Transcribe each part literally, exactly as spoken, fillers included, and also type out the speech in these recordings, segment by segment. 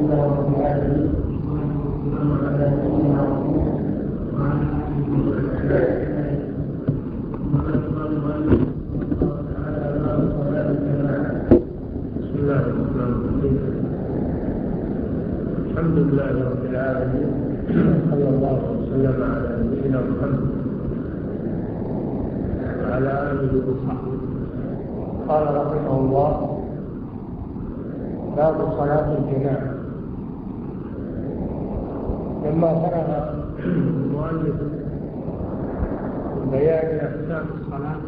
لله رب العالمين والسلام على نبينا محمد وعلى اله وصحبه وقد قال المؤلف رحمه الله تعالى باب صلاة الجماعة. بسم الله الرحمن الرحيم. الحمد لله رب العالمين، صلى الله وسلم على نبينا محمد وعلى آله وصحبه. قال رحمه الله: باب صلاة الجماعة. لما فرغ المؤلف بيان أحكام الصلاة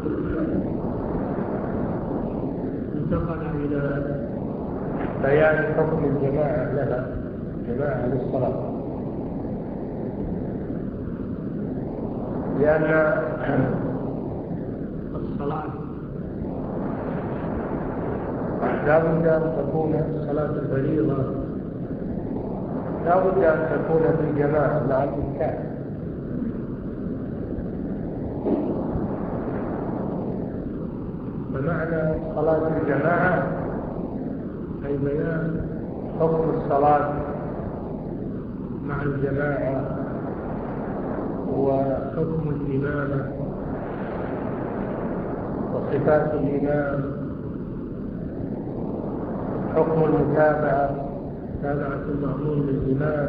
انتقل إلى بيان حكم الجماعة لها، جماعة للصلاة، لأن الصلاة لا بد أن تكون صلاة الفريضة لا بد أن تكون في جماعة مع الإمكان، فمعنى صلاة الجماعة أي بيان حكم الصلاة مع الجماعة وحكم الإمامة وصفات الإمام، حكم المتابعة، متابعة المأموم للإمام.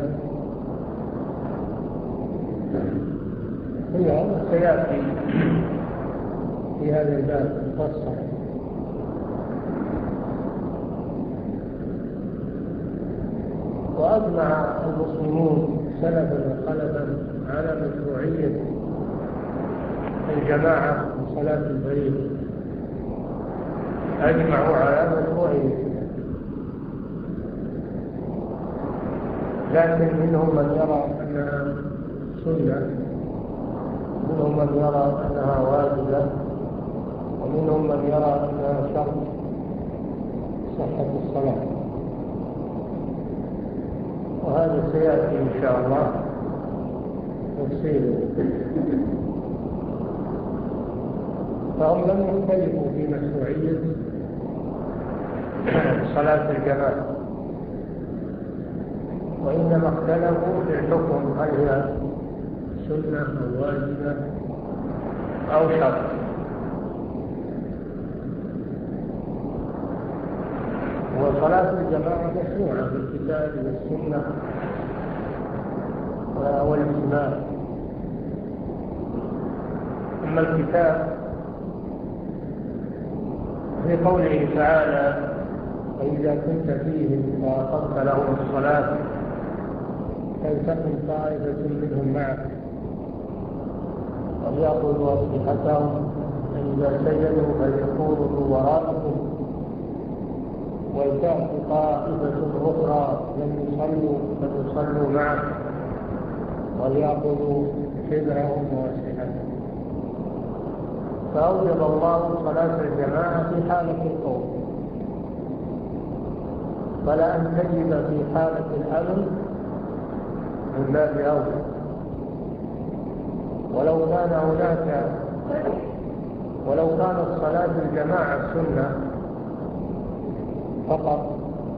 هي هذا سيأتي في هذا الباب مفصل. وأجمع المسلمون سلفا وخلفا على مشروعية الجماعة في صلاة الفريضة، أجمعوا على مشروعية، لكن منهم من يرى أنها سنة، منهم من يرى أنها واجبة، ومنهم من يرى أنها شرط صحة الصلاة، وهذا سيأتي إن شاء الله تفصيله. فهم لم يختلفوا في مشروعية صلاة الجماعة، وإنما اختلفوا في الحكم، هل هي سنة أو واجبة أو شرط. وصلاة الجماعة مشروعة في الكتاب والسنة والإجماع. أما الكتاب في قوله تعالى: فإذا كنت فيهم فأقمت لهم الصلاة فلتكن طائفة منهم معك وليأخذوا أسلحتهم فإذا سجدوا فليكونوا من ورائكم ولتأت طائفة أخرى لم يصلوا فليصلوا معك وليأخذوا حذرهم وأسلحتهم. فأوجب الله صلاة الجماعة في حالة الخوف، فلا أن تجب في حالة الأمن من باب أولى. ولو كان هناك ولو كانت صلاة الجماعة سنة فقط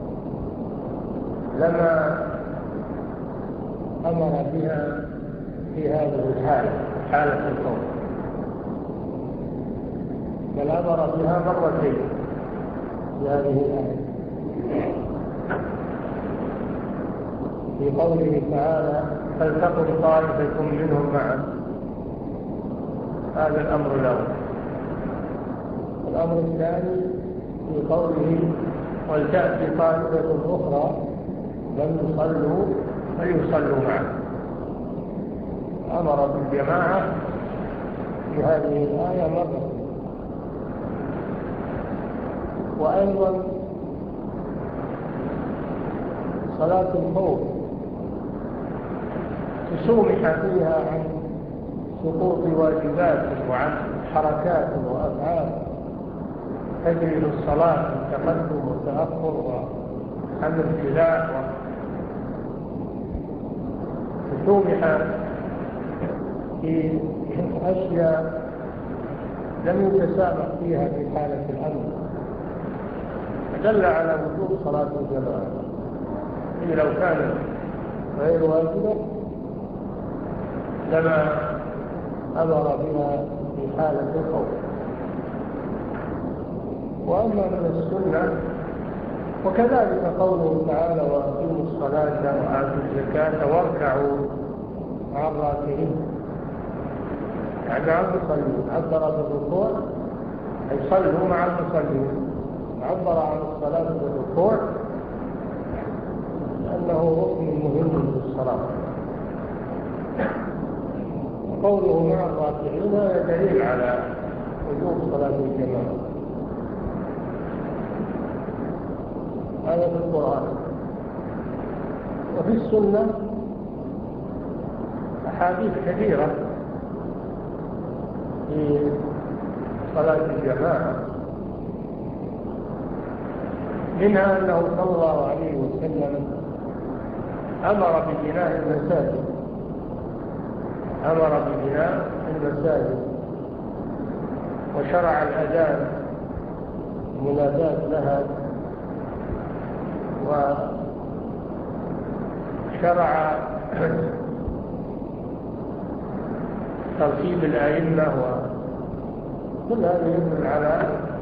لما أمر بها في هذه الحالة، حالة الخوف، بل أمر بها مرتين في هذه الآية، في قوله تعالى: فلتكن طائفة منهم معك. هذا الأمر الأول. الأمر الثاني في قوله: ولتأتي طائفة أخرى لم يصلوا فليصلوا معك. أمر بالجماعة في هذه الآية مرة. وأيضا صلاة الخوف تسومح فيها عن سقوط واجبات وعن حركات وأفعال تجري في الصلاة من تقدم وتأخر وحمل سلاح، تسومح في أشياء لم يتسامح فيها في حالة الأمن، دل على وجوب صلاة الجماعة. التي لو كانت غير واجبة لما أمر بها في حالة الخوف. وأما من السنة وكذلك قوله تعالى وأقيموا الصلاة وآتوا الزكاة واركعوا مع الراكعين، يعني مع المصلين. عبر بالركوع أي صلوا مع المصلين، عبر عن الصلاة بالركوع لأنه ركن مهم في الصلاة. قوله مع الراكعين هذا دليل على وجوب صلاة الجماعة، هذا في القرآن. وفي السنة أحاديث كثيرة في صلاة الجماعة، منها أنه صلى الله عليه وسلم أمر ببناء المساجد أمر ببناء المساجد وشرع الأذان منادات لها، وشرع ترتيب الأئمة، وكل هذا يدل على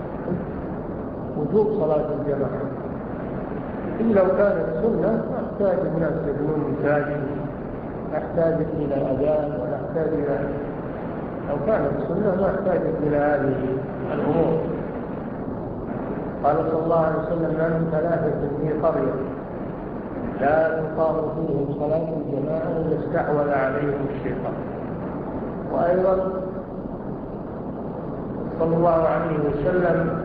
وجوب صلاة الجماعة. إن لو كانت سنة نحتاج الناس يبنون مساجد، نحتاج إلى أذان ونحتاج إلى، لو كانت سنة ما احتاجت إلى هذه الأمور. قال صلى الله عليه وسلم ما من ثلاثة في قرية لا تقام فيهم صلاة الجماعة إلا استحوذ عليهم الشيطان. وأيضا صلى الله عليه وسلم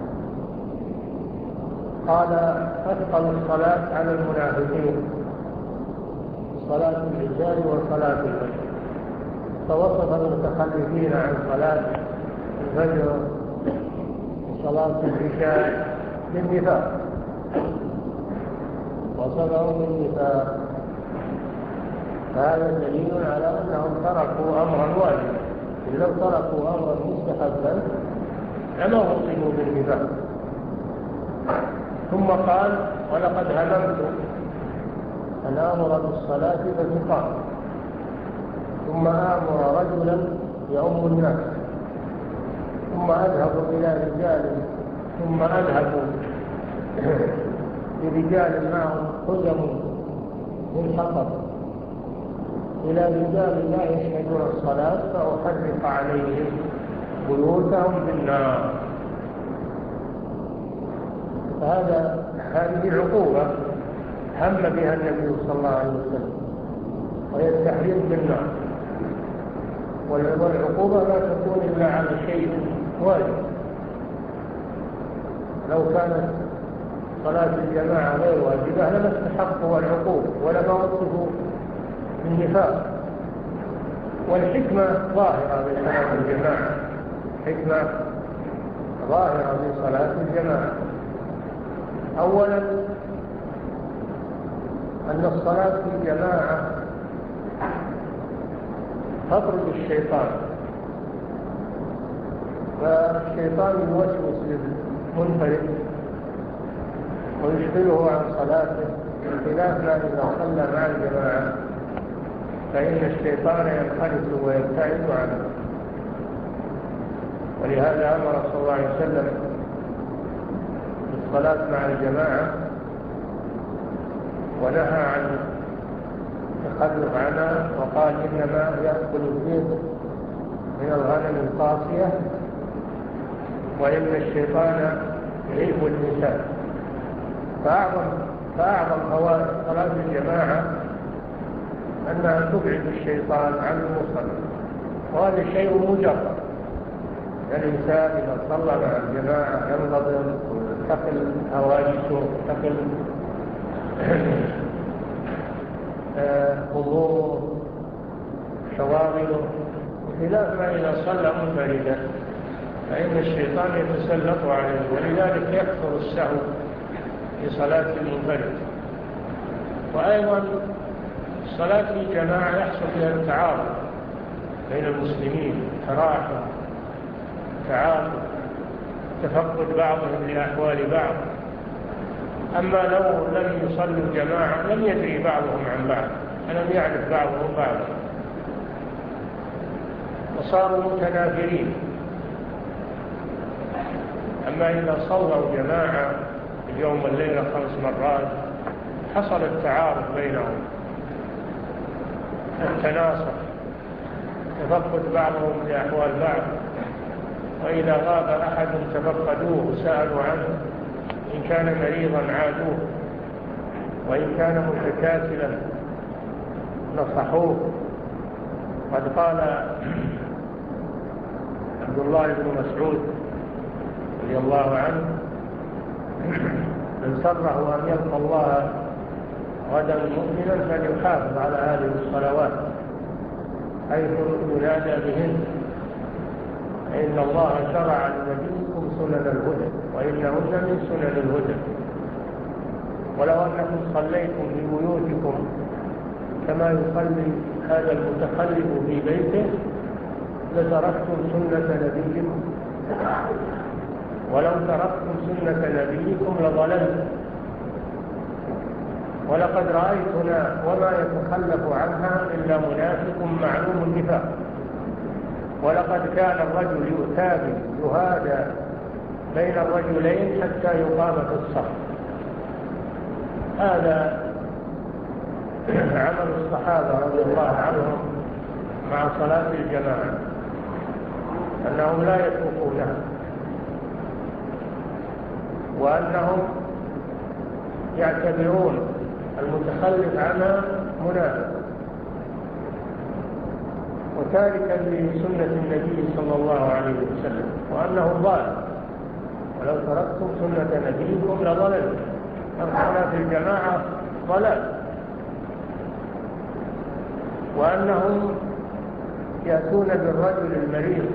قال أثقل الصلاة على المنافقين صلاة العشاء وصلاة الفجر، فوصف المتخلفين عن صلاة الفجر وصلاة العشاء بالنفاق، وصفهم بالنفاق. فهذا دليل على أنهم تركوا أمرا واجبا، إن لو تركوا أمرا مستحبا لما وصفوا بالنفاق. ثم قال ولقد هممت أن آمر بالصلاة فتقام، ثم آمر رجلا يؤم الناس، ثم أذهب إلى رجال ثم أذهب برجال معهم حزم من حطب إلى رجال لا يشهدون الصلاة فأحرق عليهم بيوتهم بالنار. فهذا هذه عقوبة هم بها النبي صلى الله عليه وسلم، وهي التحريق بالنار. والعقوبة لا تكون إلا على شيء واجب. لو كانت صلاة الجماعة غير واجبة لما استحقوا العقوبة ولما وصفوا بالنفاق. والحكمة ظاهرة بصلاة الجماعة، حكمة ظاهرة بصلاة الجماعة. أولا أن الصلاة في الجماعة تطرد الشيطان، فالشيطان يوسوس للمنفرد ويشغله عن صلاته، بخلاف ما إذا صلى مع الجماعة فإن الشيطان ينخلص ويبتعد عنه. ولهذا أمر صلى الله عليه وسلم بالصلاة مع الجماعة ونهى عن التخلف عنها، وقال إنما يأكل الذئب من الغنم القاسية وإن الشيطان يحب النساء. فأعظم فأعظم فوائد صلاة الجماعة أنها تبعد الشيطان عن المصلي، وهذا شيء مجرد. الإنسان إذا صلى مع الجماعة ينضبط ويتقل هواجسه ويتقل همومه شواغله، بخلاف ما إذا صلى منفردا فإن الشيطان يتسلط عليه، ولذلك يكثر السهو في صلاة المنفرد. وأيضا الصلاة في الجماعة يحصل فيها التعاون بين المسلمين، تراحم، تعاطف، تفقد بعضهم لأحوال بعض. أما لو لم يصلوا جماعة لم يدري بعضهم عن بعض، ألم يعرف بعضهم بعضا، وصاروا متنافرين. أما إذا صلوا جماعة اليوم والليلة خمس مرات حصل التعارف بينهم، التناصر، تفقد بعضهم لأحوال بعض، وإذا غاب أحد تفقدوه وسألوا عنه، إن كان مريضا عادوه، وإن كان متكاسلا نصحوه. قد قال عبد الله بن مسعود رضي الله عنه: من سره أن يلقى الله غدا مؤمنا فليحافظ على هذه الصلوات حيث ينادى بهن، إن الله شرع لنبيكم سنن الهدى وإنهن من سنن الهدى، ولو أنكم صليتم في بيوتكم كما يصلي هذا المتخلف في بيته لتركتم سنة نبيكم، ولو تركتم سنة نبيكم لضللتم، ولقد رأيتنا وما يتخلف عنها إلا منافق معلوم النفاق، ولقد كان الرجل يؤتى به يهادى بين الرجلين حتى يقام في الصف. هذا عمل الصحابة رضي الله عنهم مع صلاة الجماعة، أنهم لا يتركونها، وأنهم يعتبرون المتخلف عنها منافق وتاركا لسنة النبي صلى الله عليه وسلم، وأنه ضال، ولو تركتم سنة نبيكم لضللتم. صلاة الجماعة ضلال، وأنهم يأتون بالرجل المريض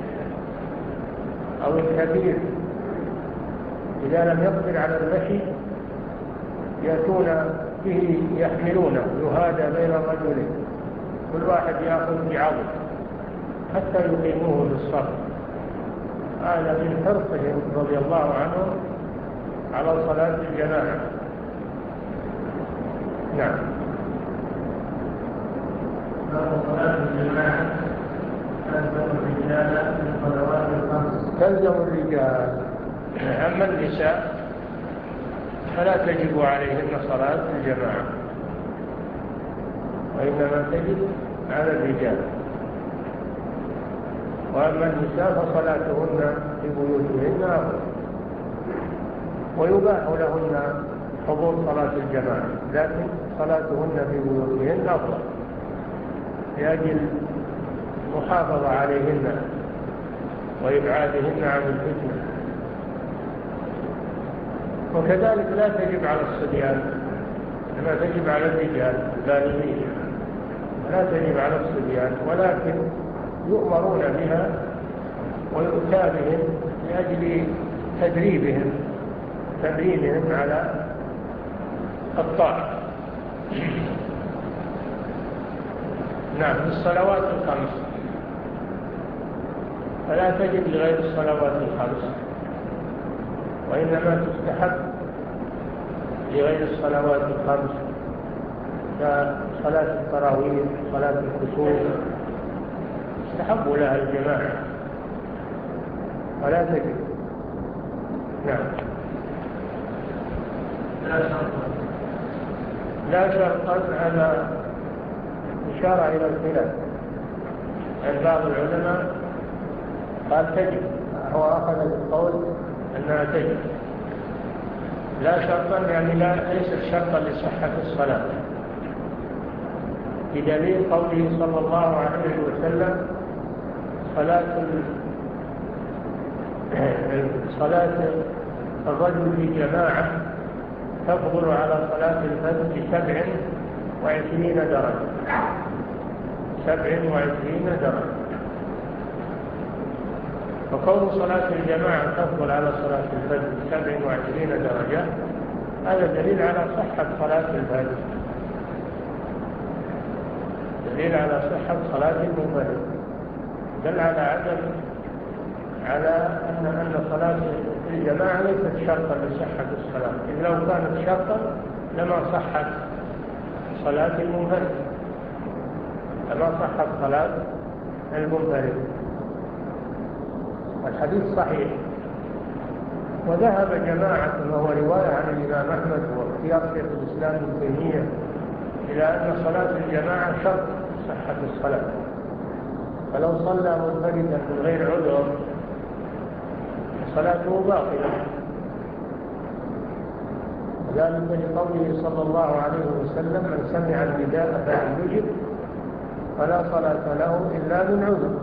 أو الكبير إذا لم يقدر على المشي، يأتون به يحملونه يهادى بين الرجلين، كل واحد يأخذ بعضه حتى يقيموه بالصف. هذا من حرصهم رضي الله عنهم على صلاة الجماعة. نعم. صلاة الجماعة تلزم الرجال في الصلوات الخمس. تلزم الرجال، أما النساء فلا تجب عليهن صلاة الجماعة، وإنما تجب على الرجال. وأما النساء فصلاتهن في بيوتهن أفضل، ويباح لهن حضور صلاة الجماعة، لكن صلاتهن في بيوتهن أفضل لأجل المحافظة عليهن وإبعادهن عن الفتنة. وكذلك لا تجب على الصبيان، إنما تجب على الرجال البالغين، لا تجب على الصبيان، ولكن يؤمرون بها ويؤتى بهم لأجل تدريبهم تدريبهم على الطاعة. نعم. الصلوات الخمس فلا تجب لغير الصلوات الخمس، وإنما تستحب لغير الصلوات الخمس كصلاة التراويح، صلاة الكسوف، تستحب لها الجماعة ولا تجب. نعم. لا شرط لا شرطا، هذا إشارة إلى الخلاف، يعني بعض العلماء قال تجب، هو أخذ القول أنها تجب لا شرطا، يعني لا ليست شرطا لصحة الصلاة، بدليل قوله صلى الله عليه وسلم: صلاة صلاة الرجل في جماعة تفضل على صلاة الفجر بسبع وعشرين درجة، سبع وعشرين درجة. فكون صلاة الجماعة تفضل على صلاة الفجر بسبع وعشرين درجة هذا دليل على صحة صلاة الفجر، دليل على صحة صلاة المنفرد، دل على عدم على أن أن صلاة الجماعة ليست شرطا لصحة الصلاة، إذ لو كانت شرطا لما صحت صلاة المنفرد لما صحت صلاة المنفرد. الحديث صحيح. وذهب جماعة وهو رواية عن الإمام أحمد واختيار شيخ الإسلام ابن تيمية إلى أن صلاة الجماعة شرط صحة الصلاة، فلو صلى منفردا من غير عذر صلاته باطلة، ذلك لقوله صلى الله عليه وسلم: من سمع النداء فلم يجب فلا صلاة له إلا من عذر.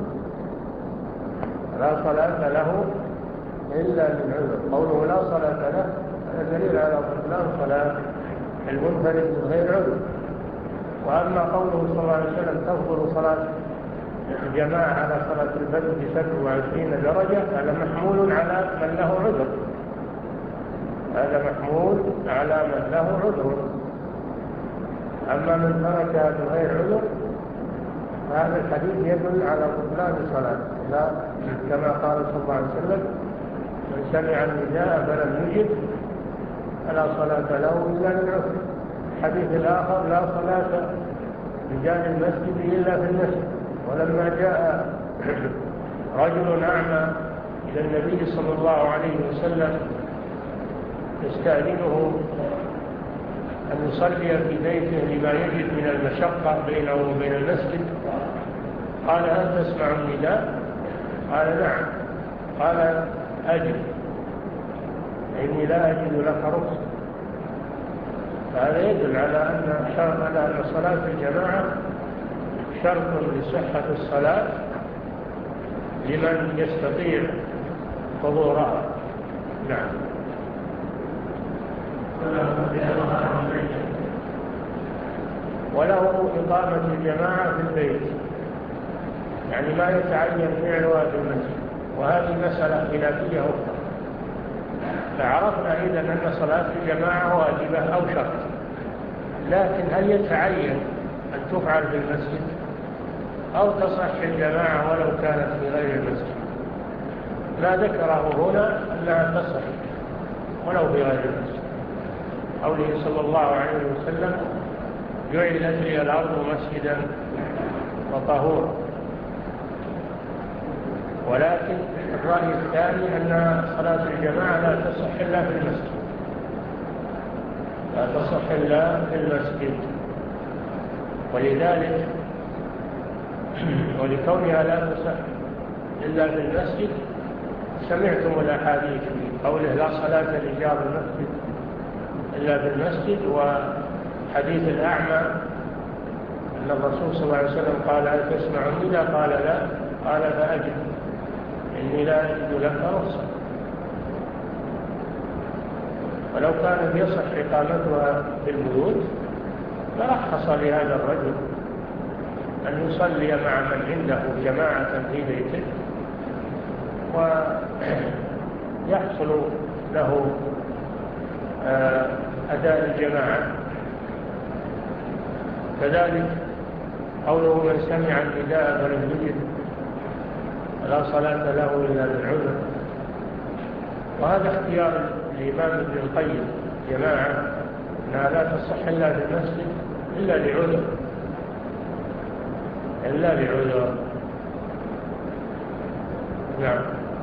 لا صلاة له إلا من عذر. قوله لا صلاة له هذا دليل على بطلان صلاة المنفرد من غير عذر. وأما قوله صلى الله عليه وسلم: تفضل صلاة الجماعة على صلاة الفجر بسبع وعشرين درجة، هذا محمول على من له عذر هذا محمول على من له عذر. أما من تركها بغير عذر هذا الحديث يدل على بطلان الصلاة، لا كما قال صلى الله عليه وسلم: من سمع النداء فلم يجب فلا صلاة له إلا من عذر. الحديث الآخر: لا صلاة رجال المسجد إلا في المسجد. ولما جاء رجل أعمى إلى النبي صلى الله عليه وسلم يستأذنه أن يصلي في بيته لما يجد من المشقة بينه وبين المسجد، قال: هل تسمع النداء؟ قال: نعم. قال: أجل، إني لا أجد لك رخصة. فهذا يدل على أن على أن صلاة الجماعة شرط لصحة الصلاة لمن يستطيع حضورها. نعم. وله إقامة الجماعة في البيت، يعني ما يتعين فعلها في المسجد، وهذه مسألة خلافية أخرى. فعرفنا إذا أن صلاة الجماعة واجبة أو شرط، لكن هل يتعين أن تفعل في المسجد أو تصح الجماعة ولو كانت في غير المسجد؟ ما ذكره هنا أنها تصح ولو في غير المسجد. قوله صلى الله عليه وسلم: جعلت لي الأرض مسجدا وطهورا. ولكن الرأي الثاني أن صلاة الجماعة لا تصح إلا في المسجد لا تصح إلا في المسجد ولذلك ولكونها لا تصح إلا في المسجد سمعتم الأحاديث في قوله: لا صلاة لجار المسجد إلا في المسجد، وحديث الأعمى أن الرسول صلى الله عليه وسلم قال: هل تسمع النداء؟ قال: لا. قال: فأجل، إني لا أجد لك رخصة. ولو كانت يصح إقامتها في البيوت فرخص لهذا الرجل أن يصلي مع من عنده جماعة في بيته ويحصل له أداء الجماعة. كذلك قوله: من سمع النداء فلم يجب فلا صلاة له إلا بالعذر. وهذا اختيار الإمام ابن القيم جماعة أنها لا تصح إلا في المسجد إلا لعذر إلا لعذر نعم.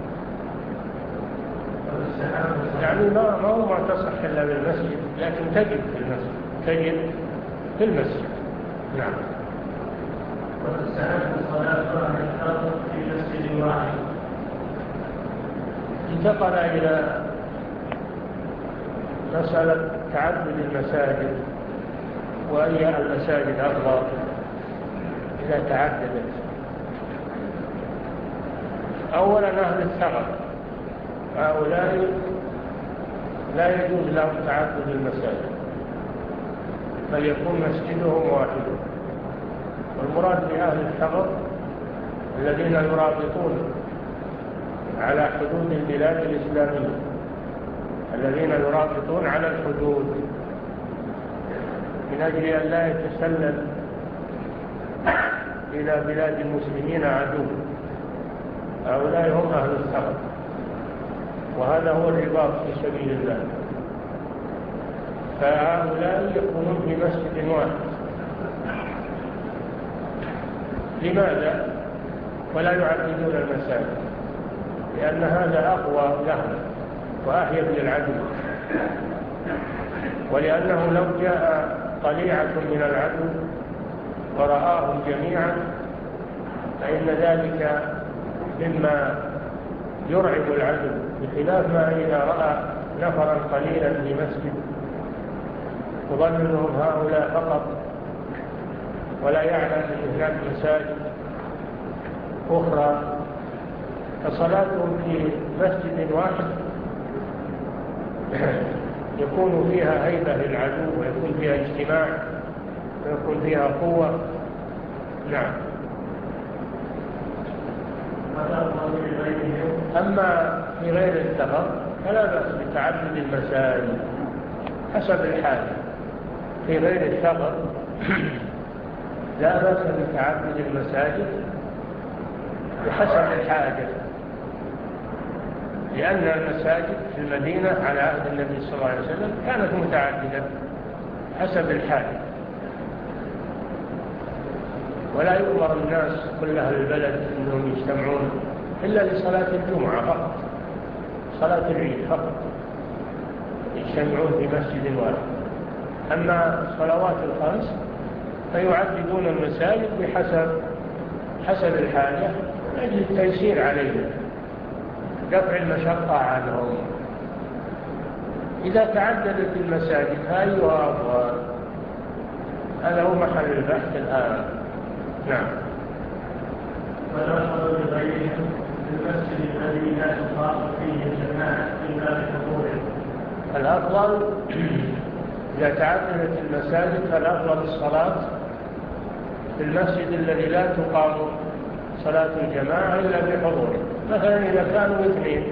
يعني ما ما هو ما تصح إلا بالمسجد، لكن تجب في المسجد تجب في المسجد. نعم. وتستحب الصلاة عن الحاضر في مسجد واحد. انتقل إلى مسألة تعدد المساجد وأي المساجد أفضل إذا تعددت. أولا أهل الثغر هؤلاء لا يجوز لهم تعدد المساجد، بل يكون مسجدهم واحد. والمراد بأهل الثغر الذين يرابطون على حدود البلاد الإسلامية الذين يرابطون على الحدود من أجل أن لا يتسلل إلى بلاد المسلمين عدو. هؤلاء هم أهل الثغر. وهذا هو الرباط في سبيل الله. فهؤلاء يكونون في مسجد واحد. لماذا؟ ولا يعددون المساجد؟ لأن هذا أقوى لهم وأحيى للعدو، ولأنه لو جاء طليعة من العدو ورآهم جميعا فإن ذلك مما يرعب العدو، بخلاف ما إذا رأى نفرا قليلا في مسجد يظنهم هؤلاء فقط ولا يعلم أن هناك مساجد أخرى. فصلاتهم في مسجد واحد يكون فيها هيبة للعدو ويكون فيها اجتماع ويكون فيها قوة. نعم. أما في غير السفر فلا بأس بتعدد المساجد حسب الحال. في غير السفر لا بأس بتعدد المساجد بحسب الحاجة، لأن المساجد في المدينة على عهد النبي صلى الله عليه وسلم كانت متعددة حسب الحاجة، ولا يؤمر الناس كل أهل البلد أنهم يجتمعون إلا لصلاة الجمعة فقط، صلاة العيد فقط يجتمعون في مسجد واحد. أما الصلوات الخمس فيعددون المساجد بحسب حسب الحاجة من أجل التيسير عليهم، دفع المشقة عنهم. إذا تعددت المساجد فأيها أفضل؟ هذا هو محل البحث الآن. نعم. والأفضل لغيرهم المسجد الذي لا تقام فيه الجماعة إلا بحضوره. الأفضل إذا تعددت المساجد فالأفضل الصلاة في المسجد الذي لا تقام صلاة الجماعة إلا بحضوره. مثلا إذا كانوا اثنين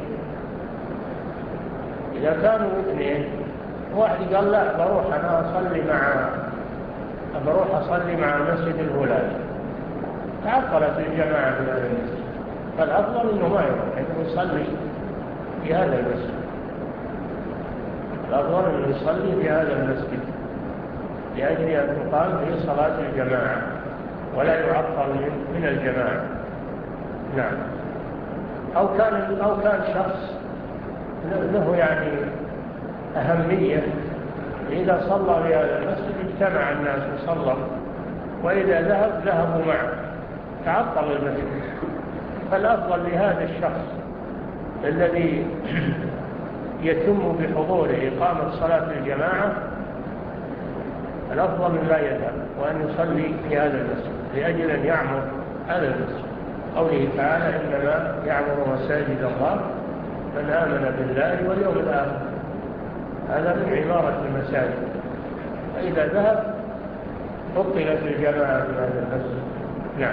إذا كانوا اثنين واحد قال لا بروح أنا أصلي مع بروح أصلي مع المسجد الفلاني، تعطلت الجماعة في هذا المسجد، فالأفضل إنه ما يروح، إنه يصلي في هذا المسجد. الأفضل إنه يصلي في هذا المسجد لأجل أن تقام في صلاة الجماعة ولا يعطل من الجماعة. نعم. أو كان أو كان شخص له يعني أهمية، إذا صلى في هذا المسجد اجتمع الناس وصلوا، وإذا ذهب ذهبوا معه، تعطل المسجد. فالأفضل لهذا الشخص الذي يتم بحضوره إقامة صلاة الجماعة الأفضل من لا يذهب وأن يصلي في هذا المسجد لأجل أن يعمر هذا المسجد. قوله تعالى إنما يعمر مساجد الله من آمن بالله واليوم الآخر، هذا من عمارة المساجد. فإذا ذهب بطلت الجماعة في هذا المسجد. نعم.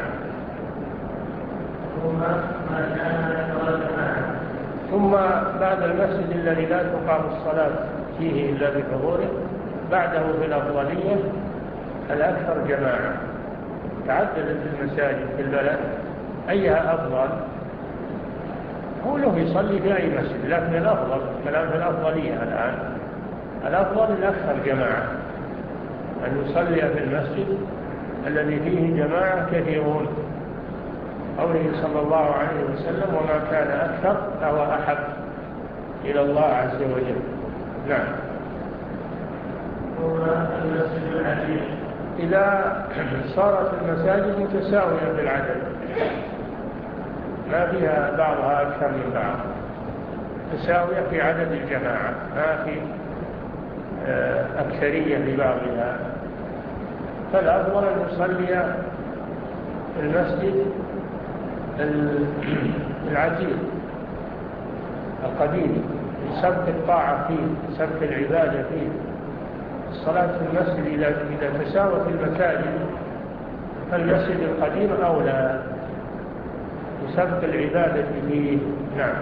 ثم بعد المسجد الذي لا تقام الصلاة فيه إلا بحضوره بعده في الأفضلية الأكثر جماعة. تعددت المساجد في البلد أيها أفضل؟ هو له يصلي في أي مسجد، لكن الأفضل كلام في الأفضلية الآن الأفضل الأكثر جماعة، أن يصلي في المسجد الذي فيه جماعة كثيرون. قوله صلى الله عليه وسلم وما كان أكثر فهو أحب إلى الله عز وجل. نعم. المسجد العتيق إذا صارت المساجد متساوية بالعدد ما فيها بعضها أكثر من بعض، تساوية في عدد الجماعة، ما في أكثرية لبعضها، فالأفضل أن يصلي في المسجد العتيق القديم لسبق الطاعة فيه، سبق العبادة فيه. الصلاة في المسجد إذا تساوت المساجد فالمسجد القديم أولى لسبق العبادة فيه. نعم.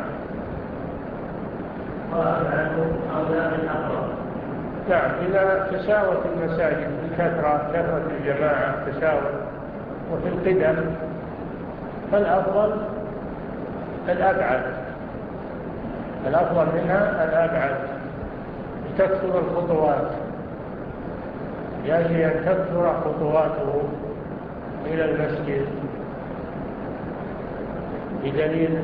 أولى بالأقرب. نعم. إذا تساوت المساجد بكثرة كثرة الجماعة تساوت وفي القدم فالأفضل الأبعد الأفضل منها الأبعد، تكثر الخطوات، يجب أن تكثر خطواته إلى المسجد، بدليل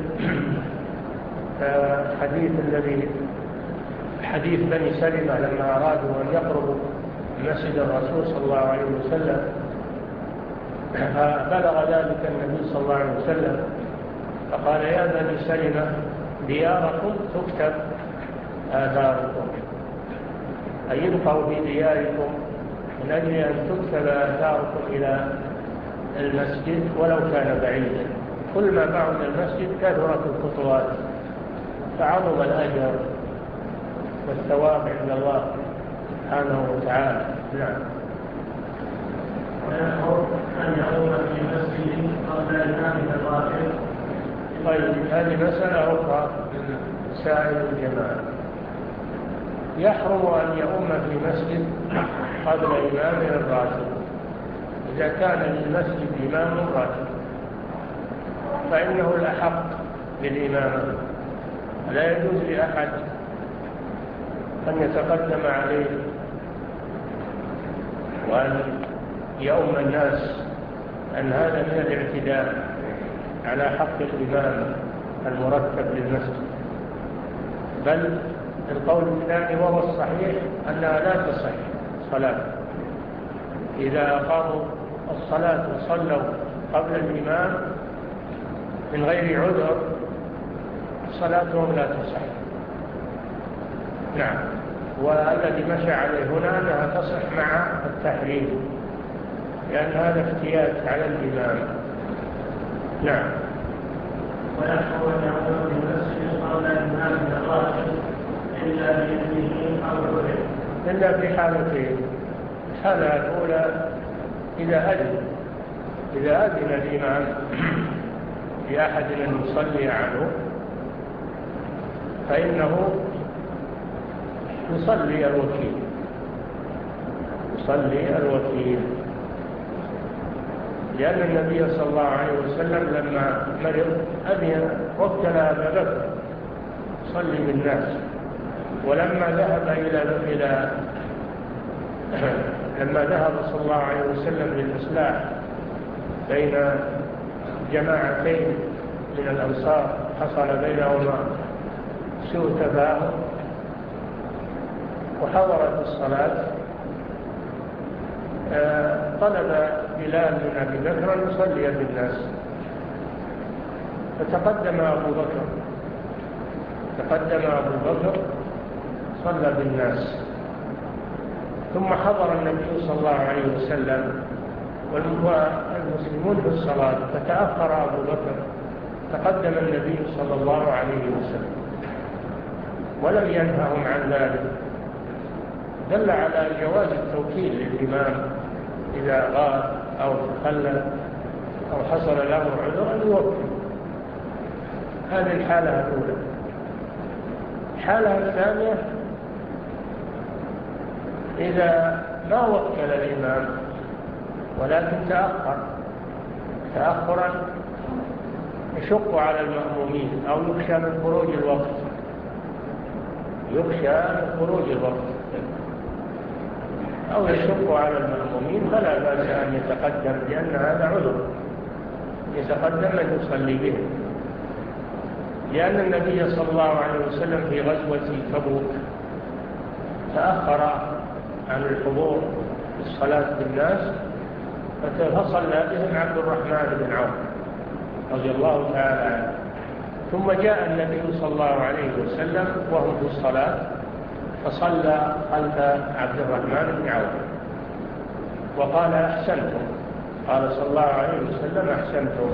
حديث الذي حديث بني سلمة لما أرادوا أن يقربوا مسجد الرسول صلى الله عليه وسلم، فبلغ ذلك النبي صلى الله عليه وسلم فقال: يا بني سلمة دياركم تكتب آثاركم، أي ابقوا في دياركم من أجل أن تكتب آثاركم إلى المسجد ولو كان بعيدا. كل ما بعد المسجد كثرت الخطوات فعظم الأجر والثواب عند الله سبحانه وتعالى. نعم. ويحرم أن يقوم في مسجد قبل الإمام الراتب. طيب، هذه مسألة أخرى من سائر الجماعة. يحرم أن يقوم في مسجد قبل إمام الراتب إذا كان للمسجد إمام راتب، فإنه الأحق للإمامة، لا يجوز لأحد أن يتقدم عليه وأن يؤم الناس، أن هذا من الاعتداء على حق الإمام المرتب للمسجد. بل القول الثاني وهو الصحيح أنها لا تصح صلاة إذا أقاموا الصلاة وصلوا قبل الإمام من غير عذر، صلاتهم لا تصح. نعم. والذي مشى عليه هنا أنها تصح مع التحريم، لأن هذا افتيات على الإمام. نعم. ويحرم أن يقوم في المسجد قبل الإمام الراتب إلا بإذنه أو عذره، إلا في حالتين: الحالة الأولى إذا أذن إذا أذن الإمام لأحد أن يصلي عنه فإنه يصلي الوكيل يصلي الوكيل لأن النبي صلى الله عليه وسلم لما مرض أذن وكل أبا بكر يصلي بالناس، ولما ذهب إلى إلى لما ذهب صلى الله عليه وسلم للإصلاح بين جماعتين من الأنصار حصل بينهما سوء تفاهم وحضرت الصلاة، طلب بلال من أبي بكر أن يصلي بالناس، فتقدم أبو بكر تقدم أبو بكر صلى بالناس، ثم حضر النبي صلى الله عليه وسلم والمسلمون في الصلاة، فتأخر أبو بكر، تقدم النبي صلى الله عليه وسلم ولم ينههم عن ذلك، دل على جواز التوكيل للإمام إذا غاب أو تخلف أو حصل له عذر أن يوكل. هذه الحالة الأولى. الحالة الثانية إذا ما وكل الإمام ولكن تأخر تأخرا يشق على المأمومين أو يخشى من خروج الوقت يخشى من خروج الوقت أو يشق على المأمومين فلا بأس أن يتقدم، لأن هذا عذر يتقدم من يصلي به، لأن النبي صلى الله عليه وسلم في غزوة تبوك تأخر عن الحضور في الصلاة بالناس، فصلى بهم عبد الرحمن بن عوف رضي الله تعالى عنه، ثم جاء النبي صلى الله عليه وسلم وهم في الصلاة فصلى خلف عبد الرحمن بن عوف وقال: أحسنتم. قال صلى الله عليه وسلم: أحسنتم.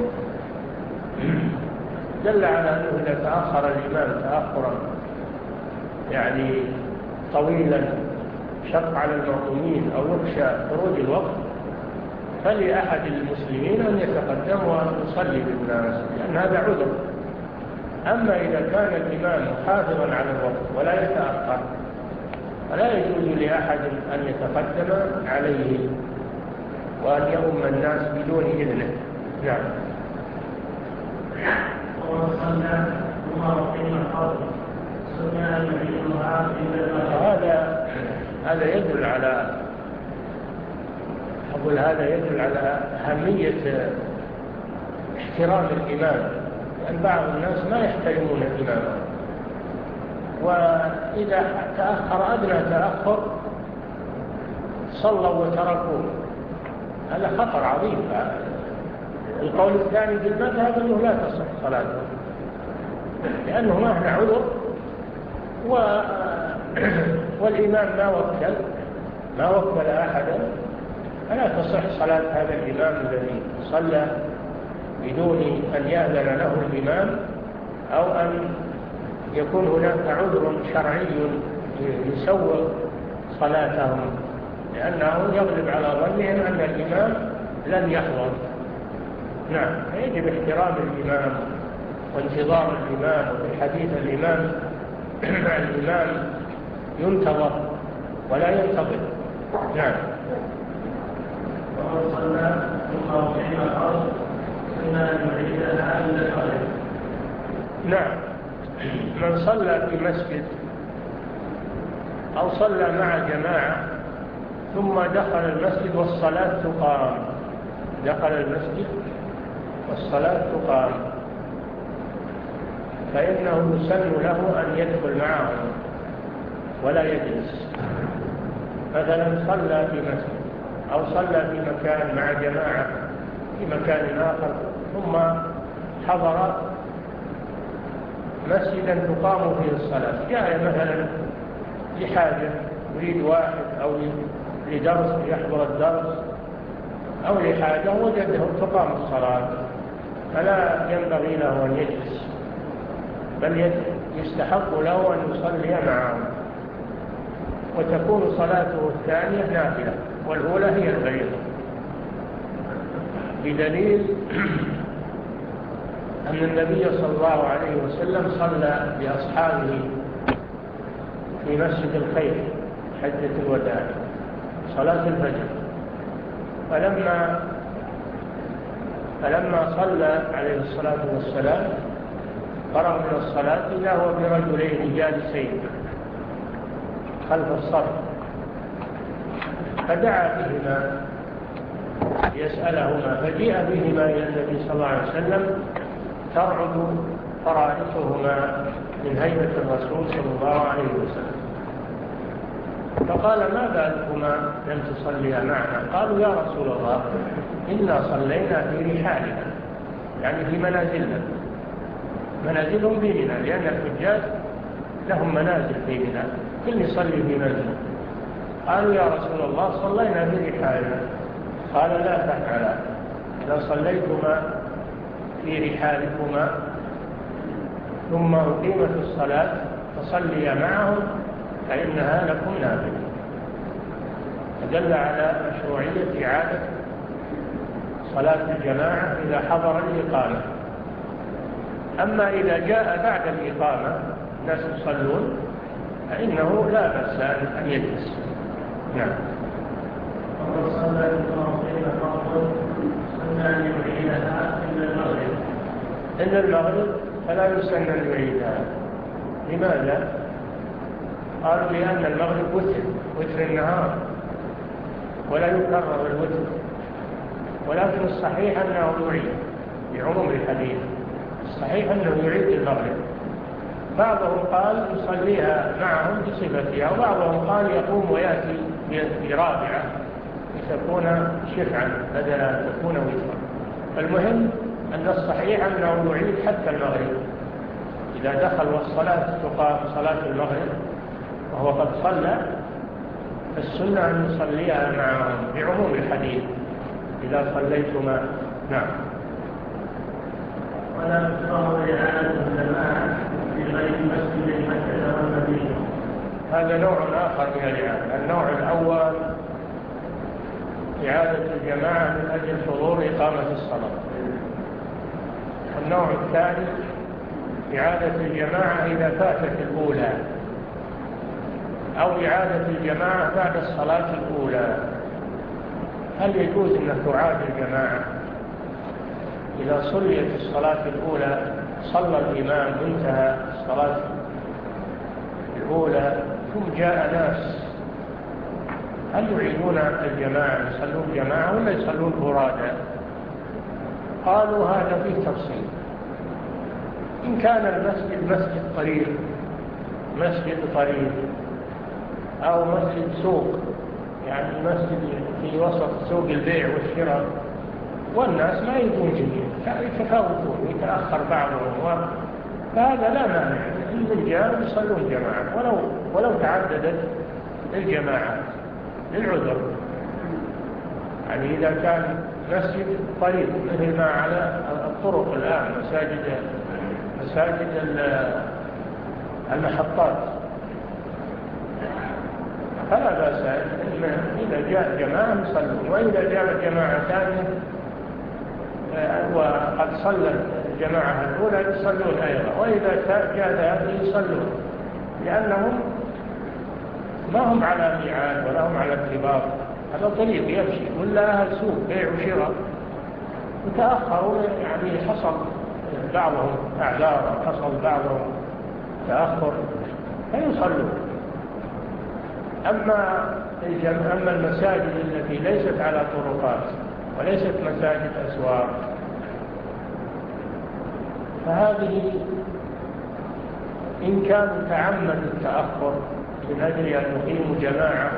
دل على أنه إذا تأخر الإمام تأخرا يعني طويلا شق على المأمومين أو يخشى خروج الوقت فلأحد المسلمين أن يتقدم وأن يصلي بالناس، لأن هذا عذر. أما إذا كان الإمام محافظا على الوقت ولا يتأخر فلا يجوز لأحد أن يتقدم عليه وأن يؤم الناس بدون إذنه. نعم. ومن صلى ثم أقيم الفرض هذا هذا يدل على أقول هذا يدل على أهمية احترام الإمام، لأن بعض الناس ما يحترمون الإمام، وإذا تأخر أدنى تأخر صلوا وتركوه، هذا خطر عظيم. القول الثاني في المذهب أنه لا تصح صلاته لأنه ما هنا عذر، و... والإمام ما وكل ما وكل أحدا، فلا تصح صلاة هذا الإمام الذي صلى بدون أن يأذن له الإمام، أو أن يكون هناك عذر شرعي يسوغ صلاتهم، لأنه يغلب على ظنهم أن الإمام لن يحضر. نعم، يجب احترام الإمام وانتظار الإمام، وفي حديث الإمام الإمام ينتظر ولا ينتظر. نعم. ومن صلى ثم أقيم الأرض ثم أن يعيدها إلى المغرب. نعم، من صلى في مسجد أو صلى مع جماعة ثم دخل المسجد والصلاة تقام، دخل المسجد والصلاة تقام، فإنه يسن له أن يدخل معهم ولا يجلس. مثلا صلى في مسجد أو صلى في مكان مع جماعة في مكان آخر، ثم حضر مسجدا تقام فيه الصلاة، جاء مثلا لحاجة يريد واحد أو لدرس يحضر الدرس أو لحاجة وجده تقام الصلاة، فلا ينبغي له أن يجلس، بل يستحق له أن يصلي معهم، وتكون صلاته الثانية نافلة والأولى هي الفريضة، بدليل أن النبي صلى الله عليه وسلم صلى بأصحابه في مسجد الخير حجة الوداع صلاة الفجر، فلما فلما صلى عليه الصلاة والسلام فرغ من الصلاة إذا هو برجلين جالسين خلف الصف، فدعا بهما يسألهما، فجيء بهما إلى النبي صلى الله عليه وسلم ترعد فرائصهما من هيبة الرسول صلى الله عليه وسلم، فقال ما بالكما لم تصليا معنا؟ قالوا يا رسول الله إنا صلينا في رحالنا، يعني في منازلنا، منازلهم في منى، لأن الحجاج لهم منازل في منى، كل يصلي في منزل. قالوا يا رسول الله صلينا في رحالنا، قال لا تفعلا، إذا صليتما في رحالكما ثم أقيمت الصلاة فصليا معهم فإنها لكم نافلة، فدل على مشروعية إعادة صلاة الجماعة إذا حضر الإقامة. أما إذا جاء بعد الإقامة الناس يصلون فإنه لا بأس أن يجلس. نعم. ومن صلى المغرب فرض سن أن يعيدها إلا المغرب إلا المغرب فلا يسن أن يعيدها. لماذا؟ قالوا لأن المغرب وتر وتر النهار ولا يكرر الوتر، ولكن الصحيح أنه يعيد بعموم الحديث، الصحيح أنه يعيد المغرب. بعضهم قال يصليها معهم بصفتها، وبعضهم قال يقوم ويأتي برابعة لتكون شفعا بدل أن تكون وترا. فالمهم أن الصحيح أنه يعيد حتى المغرب، إذا دخل والصلاة تقام صلاة المغرب وهو قد صلى السنة أن يصليها معهم بعموم الحديث إذا صليتما. نعم. ولا تكره إعادة الجماعة في غير مسجد مكة والمدينة. هذا نوع آخر من الإعادة. النوع الأول إعادة الجماعة من أجل حضور إقامة الصلاة، النوع الثاني إعادة الجماعة إذا فاتت الأولى، أو إعادة الجماعة بعد الصلاة الأولى. هل يجوز أن تعاد الجماعة إذا صليت الصلاة الأولى، صلى الإمام انتهى الصلاة الأولى ثم جاء ناس، هل يعيدون الجماعة يصلون جماعة ولا يصلون فرادى؟ قالوا هذا فيه تفصيل. إن كان المسجد مسجد قريب، مسجد قريب أو مسجد سوق، يعني مسجد في وسط سوق البيع والشراء والناس ما يجون جميعا، يتفاوتون ويتأخر بعضهم، فهذا لا مانع الرجال يصلون جماعة ولو ولو تعددت الجماعات للعذر. يعني إذا كان مسجد قريب مثل ما على الطرق الآن، مساجد مساجد المحطات، فلا بأس إذا جاء جماعة يصلون، وإذا جاء جماعة ثانية وقد صلت الجماعة الأولى يصلون أيضا، وإذا جاء ذلك يصلون، لأنهم ما هم على ميعاد ولا هم على ارتباط، هذا طريق يمشي ولا أهل سوق بيع وشراء يتأخروا، يعني حصل بعضهم أعذار، حصل بعضهم تأخر فيصلون. أما أما المساجد التي ليست على طرقات وليست مساجد أسواق فهذه إن كانوا تعمدوا التأخر من أجل أن يقيموا جماعة،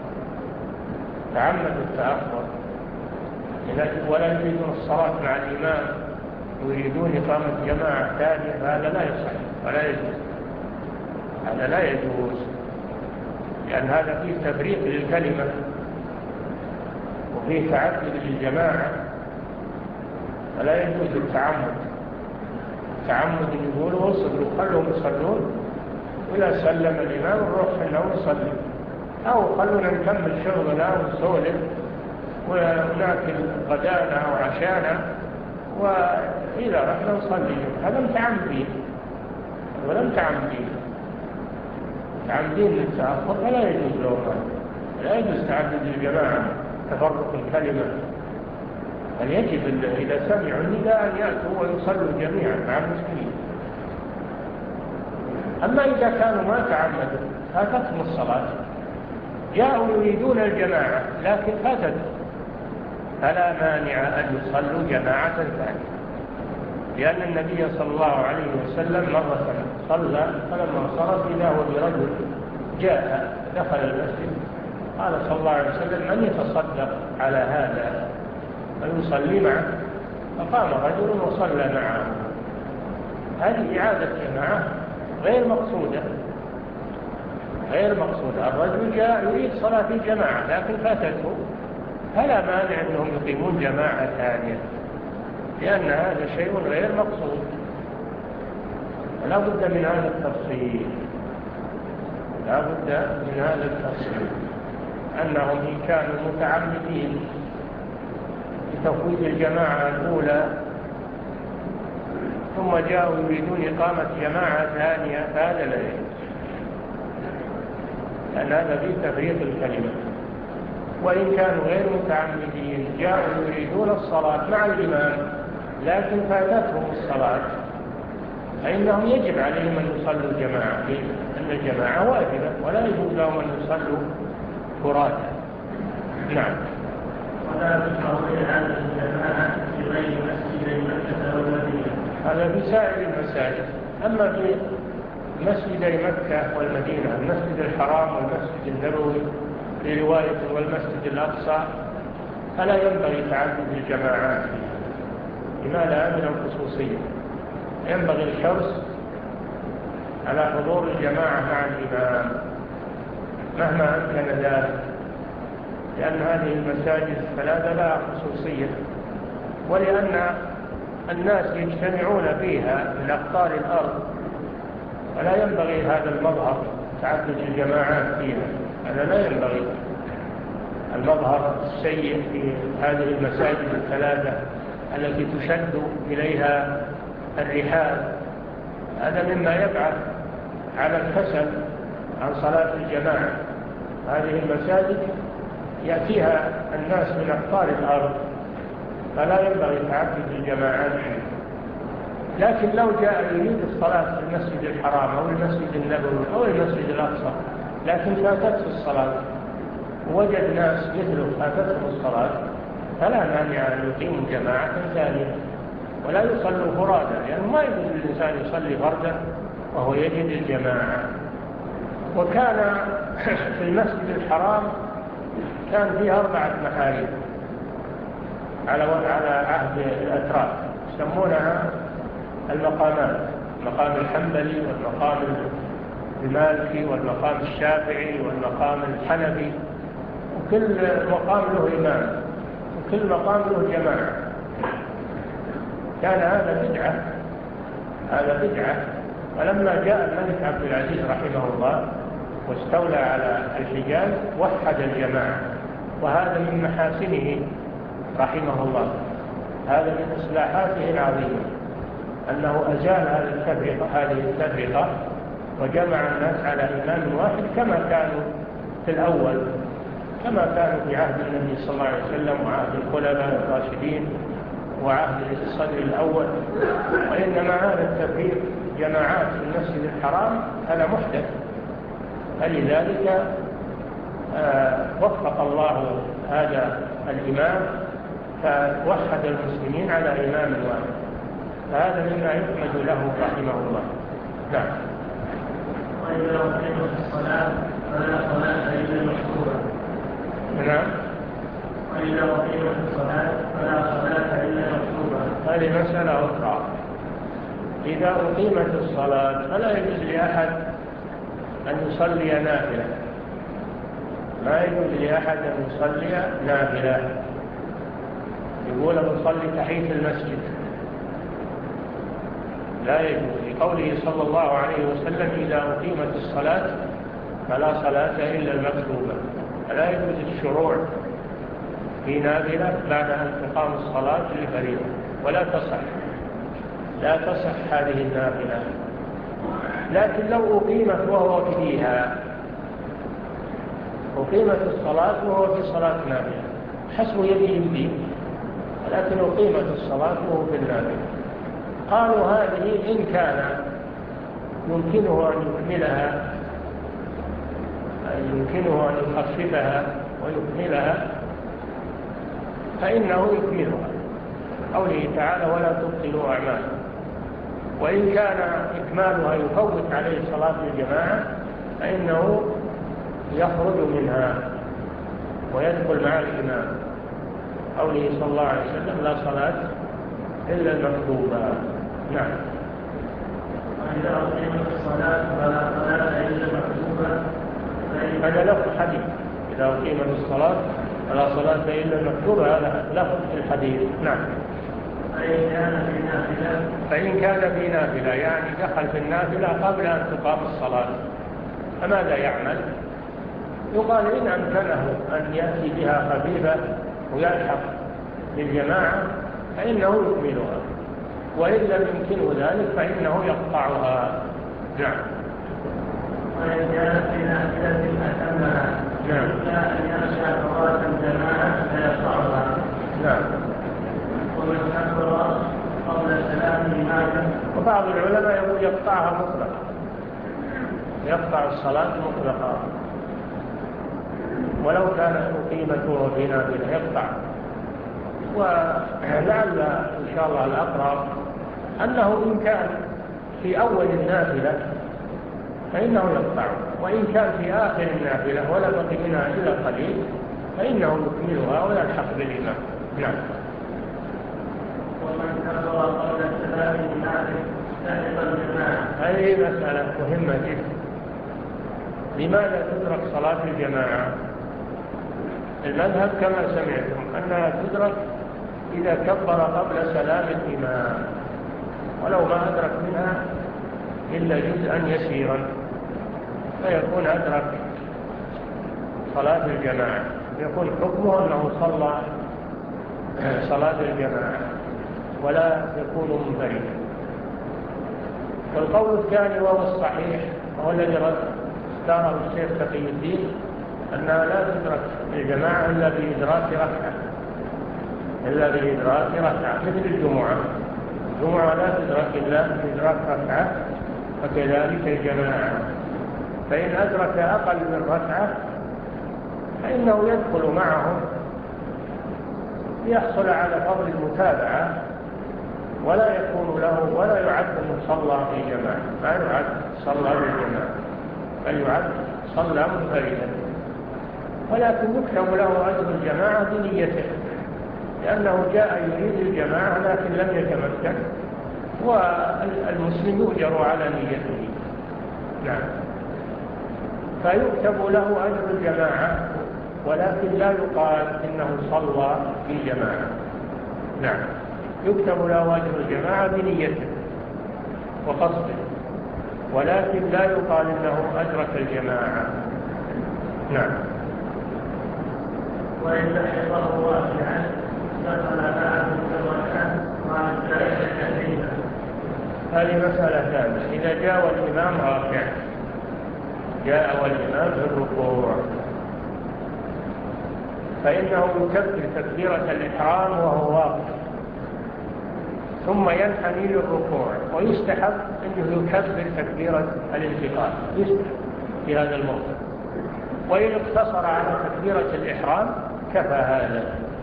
تعمدوا التأخر ولا يريدون الصلاة مع الإمام ويريدون إقامة جماعة ثانية، فهذا لا يصح ولا يجوز، هذا لا يجوز، لأن هذا فيه تفريق للكلمة وفيه تعدد للجماعة، فلا يجوز التعمد. التعمد يقولوا وصلوا خلهم يصلون، وإذا سلم الإمام نروح منه ونصلي، أو خلونا نكمل شغلنا ونسولف وناكل غدانا أو عشانا وإذا رحنا نصلي. هذا متعمدين ولا متعمدين، متعمدين للتأخر فلا يجوز لهم، لا يجوز تعدد الجماعة تفرق الكلمة، بل يجب إذا سمعوا النداء أن يأتوا ويصلوا جميعا مع المسلمين. أما إذا كانوا ما تعمدوا فاتتهم الصلاة، جاءوا يريدون الجماعة لكن فاتتهم، فلا مانع أن يصلوا جماعة ثانية، لأن النبي صلى الله عليه وسلم مرة صلى فلما صرف إذا هو برجل جاء دخل المسجد قال صلى الله عليه وسلم من يتصدق على هذا ويصلي معه؟ فقام رجل وصلى معه. هذه إعادة جماعة غير مقصودة، غير مقصودة. الرجل جاء يريد صلاة الجماعة لكن فاتته، فلا مانع أنهم يقيمون جماعة ثانية، لأن هذا شيء غير مقصود. لا بد من هذا التفصيل، لا بد من هذا التفصيل أنهم إن كانوا متعمدين لتفويت الجماعة الأولى ثم جاءوا يريدون إقامة جماعة ثانية فهذا لا يجوز، لأن هذا فيه تفريق الكلمة. وإن كانوا غير متعمدين جاءوا يريدون الصلاة مع الإمام لكن فاتتهم الصلاة، فإنهم يجب عليهم أن يصلوا جماعة، لأن الجماعة واجبة ولا يجوز لهم أن يصلوا فرادى. نعم. ولا تشرع هذه الجماعة في غير مسجد مكة والمدينة. هذا في سائر المساجد. أما في مسجدي مكة والمدينة، المسجد الحرام والمسجد النبوي في رواية والمسجد الأقصى، فلا ينبغي تعدد الجماعات لما لا من الخصوصية. ينبغي الحرص على حضور الجماعة مع الإمام مهما أمكن ذلك، لأن هذه المساجد الثلاثة لها خصوصية، ولأن الناس يجتمعون فيها من أقطار الأرض، فلا ينبغي هذا المظهر تعدد الجماعات فيها، هذا لا ينبغي. المظهر السيء في هذه المساجد الثلاثة التي تشد إليها الرحال، هذا مما يبعث على الكسل عن صلاة الجماعة. هذه المساجد يأتيها الناس من أقطار الأرض، فلا ينبغي تعدد الجماعات فيه. لكن لو جاء يريد الصلاة في المسجد الحرام أو المسجد النبوي أو المسجد الأقصى لكن فاتته الصلاة ووجد ناس مثله فاتتهم الصلاة فلا مانع أن يقيموا جماعة ثانية ولا يصلوا فرادا، لأنه ما يجوز للإنسان يصلي فردا وهو يجد الجماعة. وكان في المسجد الحرام كان فيه أربعة محاريب على على عهد الأتراك يسمونها المقامات، المقام الحنبلي والمقام المالكي والمقام الشافعي والمقام الحنفي، وكل مقام له إمام وكل مقام له جماعة. كان هذا بدعة هذا بدعة ولما جاء الملك عبد العزيز رحمه الله واستولى على الحجاز وحد الجماعة، وهذا من محاسنه رحمه الله، هذا من إصلاحاته العظيمة أنه أزال هذه التفرقة هذه التفرقة وجمع الناس على إمام واحد كما كانوا في الأول، كما كانوا في عهد النبي صلى الله عليه وسلم وعهد الخلفاء الراشدين وعهد الصدر الأول. وإنما هذا التفريق جماعات في المسجد الحرام هذا محدث، فلذلك آه وفق الله هذا الإمام فوحد المسلمين على إمام واحد، فهذا مما يحمد له رحمه الله. نعم. وإذا أقيمت الصلاة فلا صلاة إلا المكتوبة. نعم. وإذا أقيمت الصلاة فلا صلاة إلا المكتوبة. هذه مسألة أخرى. إذا أقيمت الصلاة فلا يجوز لأحد أن يصلي نافلة، ما يجوز لأحد أن يصلي نافلة. يقول أصلي تحية المسجد، لا يجوز، لقوله صلى الله عليه وسلم إذا أقيمت الصلاة فلا صلاة إلا المكتوبة. فلا يجوز الشروع في نافلة بعد أن تقام الصلاة للفريضة، ولا تصح لا تصح هذه النافلة. لكن لو أقيمت وهو فيها، أقيمت الصلاة وهو في صلاة نافلة حسب يدي يمدي، لكن أقيمت الصلاة وهو في النافلة، قالوا هذه إن كان يمكنه أن يكملها يمكنه أن يخففها ويكملها فإنه يكملها، قوله تعالى ولا تبطلوا أعمالكم. وإن كان إكمالها يفوت عليه صلاة الجماعة فإنه يخرج منها ويدخل مع الإمام، قوله صلى الله عليه وسلم لا صلاة إلا المكتوبة. نعم. وإذا أقيمت الصلاة فلا صلاة إلا المكتوبة. هذا لفظ حديث، إذا أقيمت الصلاة فلا صلاة إلا المكتوبة، هذا لفظ الحديث. نعم. فإن كان في نافلة فإن كان في نافلة يعني دخل في النافلة قبل أن تقام الصلاة فماذا يعمل؟ يقال إن أمكنه أن يأتي بها خفيفة ويلحق للجماعة فإنه يكملها، وإن لم يمكنه ذلك فإنه يقطعها. نعم. وإن كانت في نافلة أتمها نعم. إلا أن يخشى فوات الجماعة فيقطعها. نعم. ومن كبر قبل سلام الإمام. وبعض العلماء يقول يقطعها مطلقا، يقطع الصلاة مطلقا ولو كان أقيمته في نافلة يقطع. ولعل إن شاء الله الأقرب أنه إن كان في أول النافلة فإنه يقطع، وإن كان في آخر النافلة ولا بقي منها إلا قليل فإنه يكملها ويلحق بالإمام. نعم. ومن كبر قبل سلام الإمام سابق الجماعة. هذه مسألة مهمة جدا. لماذا تدرك صلاة الجماعة؟ المذهب كما سمعتم أنها تدرك إذا كبر قبل سلام الإمام، ولو ما أدرك منها إلا جزءا يسيرا فيكون أدرك صلاة الجماعة، يكون حكمه أنه صلى صلاة الجماعة ولا يكون منفردا. والقول الثاني وهو الصحيح وهو الذي اختاره الشيخ تقي الدين أنها لا تدرك الجماعة إلا بإدراك ركعة إلا بإدراك ركعة مثل الجمعة. الجمعة لا تدرك إلا بإدراك ركعة، وكذلك الجماعة. فإن أدرك أقل من ركعة فإنه يدخل معهم ليحصل على فضل المتابعة، ولا يكون له ولا يعد مصلى في جماعة، لا يعد صلى بالجماعة، بل يعد صلى منفردا، ولكن يكتب له أجر الجماعة بنيته، لأنه جاء يريد الجماعة لكن لم يتمكن، والمسلم يؤجر على نيته. نعم. فيكتب له أجر الجماعة، ولكن لا يقال إنه صلى في جماعة. نعم. يكتب له أجر الجماعة بنيته وقصده، ولكن لا يقال إنه أدرك الجماعة. نعم. وإن لحظه واقعا دخل معه الركعة مع الثالثة. هذه مسألة ثانية. إذا جاء الإمام راكع، جاء والإمام في الركوع، فإنه يكبر تكبيرة الإحرام وهو واقع، ثم ينحني للركوع، ويستحب أنه يكبر تكبيرة الانتقال، يستحب في هذا الموضع. وإن اقتصر على تكبيرة الإحرام كفى هذا.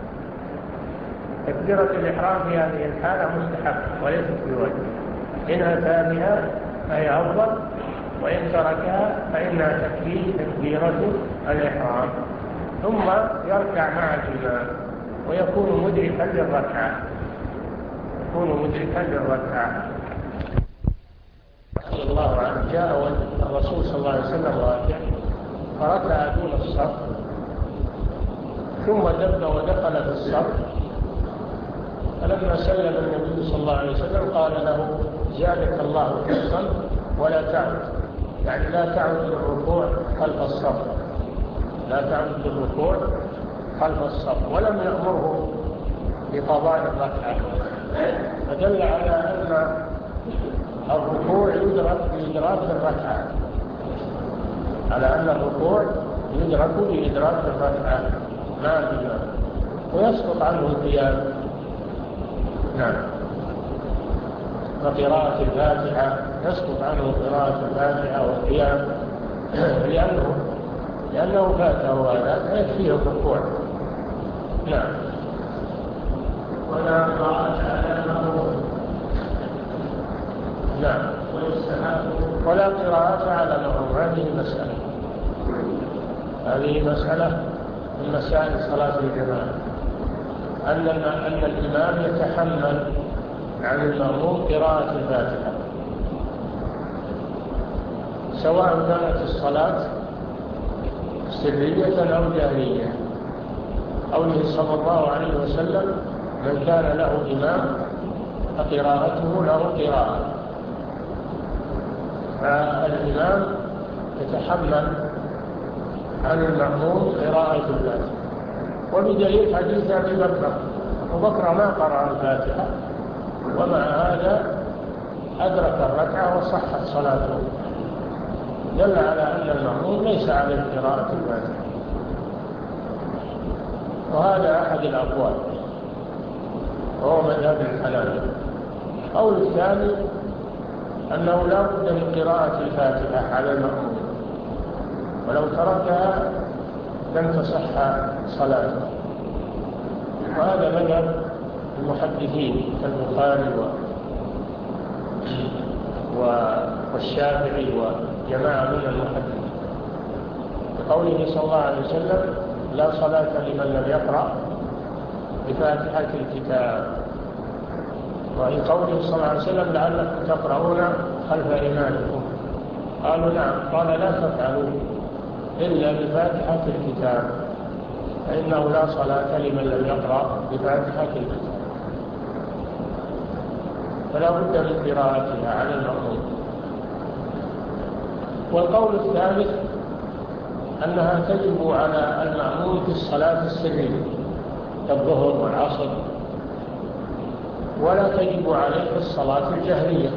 تكبيرة الإحرام في هذه الحالة مستحب وليست بواجب. إن أتى بها فهي أفضل، وإن تركها فإنها تكفي تكبيرة الإحرام، ثم يركع مع الإمام ويكون مدركا للركعة، يكون مدركا للركعة. رضي الله عنه جاء الرسول صلى الله عليه وسلم راكع فركع دون الصف، ثم دب ودخل في الصف، فلما سلم النبي صلى الله عليه وسلم قال له: زادك الله حفظا ولا تعد، يعني لا تعد للركوع خلف الصف، لا تعد للركوع خلف الصف، ولم يأمره بقضاء الركعة، فدل على أن الركوع يدرك بإدراك الركعة، على أن الركوع يدرك بإدراك الركعة مع الإمام، ويسقط عنه القيام. نعم. وقراءة الفاتحة يسقط عنه قراءة الفاتحة والقيام، لأنه لأنه فاته هذا فيكفيه الركوع. نعم. ولا قراءة على المأموم. نعم. ولا قراءة على المأموم. هذه مسألة هذه مسألة من مسائل صلاة الجماعة، أن أن الإمام يتحمل عن المأموم قراءة الفاتحة، سواء كانت الصلاة سرية أو جاهرية. قوله صلى الله عليه وسلم: من كان له إمام فقراءته له قراءة. فالإمام يتحمل عن المأموم قراءة الفاتحة، وبدليل حديث أبي بكر: أبو بكر ما قرأ الفاتحة، ومع هذا أدرك الركعة وصحت صلاته، دل على أن المأموم ليس عليه قراءة الفاتحة. وهذا أحد الأقوال، وهو مذهب الحنابلة. القول الثاني أنه لا بد من قراءة الفاتحة على المأموم، ولو تركها لم تصح صلاته، وهذا مذهب المحدثين كالبخاري والشافعي وجماعة من المحدثين، بقوله صلى الله عليه وسلم: لا صلاة لمن لم يقرأ بفاتحة الكتاب. وفي قوله صلى الله عليه وسلم: لعلكم تقرؤون خلف إمامكم. قالوا: نعم. قال: لا تفعلوا إلا بفاتحة الكتاب، فإنه لا صلاة لمن لم يقرأ بفاتحة الكتاب، فلا بد من قراءتها على المأموم. والقول الثالث أنها تجب على المأموم في الصلاة السرية كالظهر والعصر، ولا تجب عليه في الصلاة الجهرية،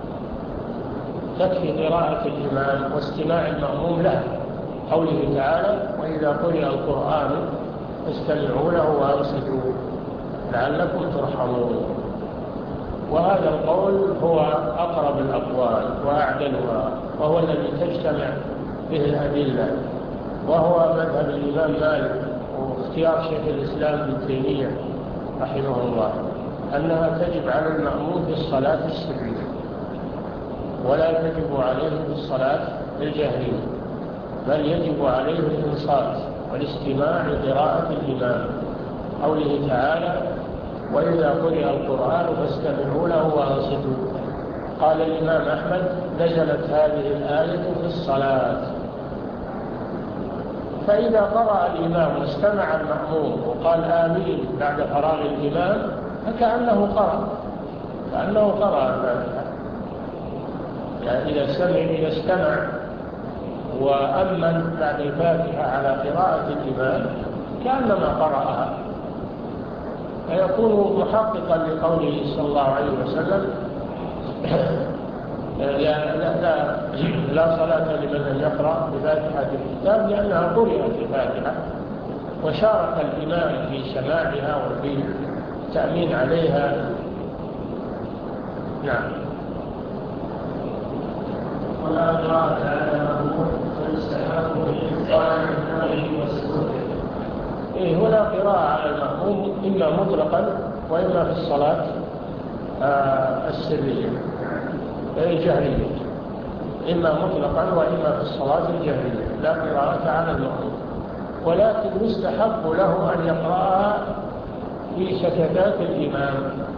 تكفي قراءة الإمام واستماع المأموم له. قوله تعالى: وإذا قرئ القرآن فاستمعوا له وأنصتوا لعلكم ترحمون. وهذا القول هو أقرب الأقوال وأعدلها، وهو الذي تجتمع به الأدلة، وهو مذهب الإمام مالك واختيار شيخ الإسلام ابن تيمية رحمه الله، أنها تجب على المأموم في الصلاة السرية ولا تجب عليه في الصلاة الجهرية، بل يجب عليه الإنصات والاستماع لقراءة الإمام، قوله تعالى: وإذا قرئ القرآن فاستمعوا له وأنصتوا. قال الإمام أحمد: نزلت هذه الآية في الصلاة. فإذا قرأ الإمام واستمع المأموم وقال آمين بعد فراغ الإمام فكأنه قرأ كأنه قرأ الفاتحة. يعني إذا سمع إذا استمع وأمن بعد الفاتحة على قراءة الإمام كأنما قرأها، فيكون محققا لقوله صلى الله عليه وسلم: لا, لا, لا, لا صلاة لمن لم يقرأ بفاتحة الكتاب، لأنها قرأت الفاتحة وشارك الإمام في سماعها وفي التأمين عليها. نعم. ولا قراءة على مأموم فيستحق بإنصات النبي وسكوته. إيه، هنا قراءة على المأموم إما مطلقا وإما في الصلاة آه السرية الجهرية، إما مطلقا وإما في الصلاة الجهرية، لا قراءة على المأموم، ولكن يستحق له أن يقرأها في سكتات الإمام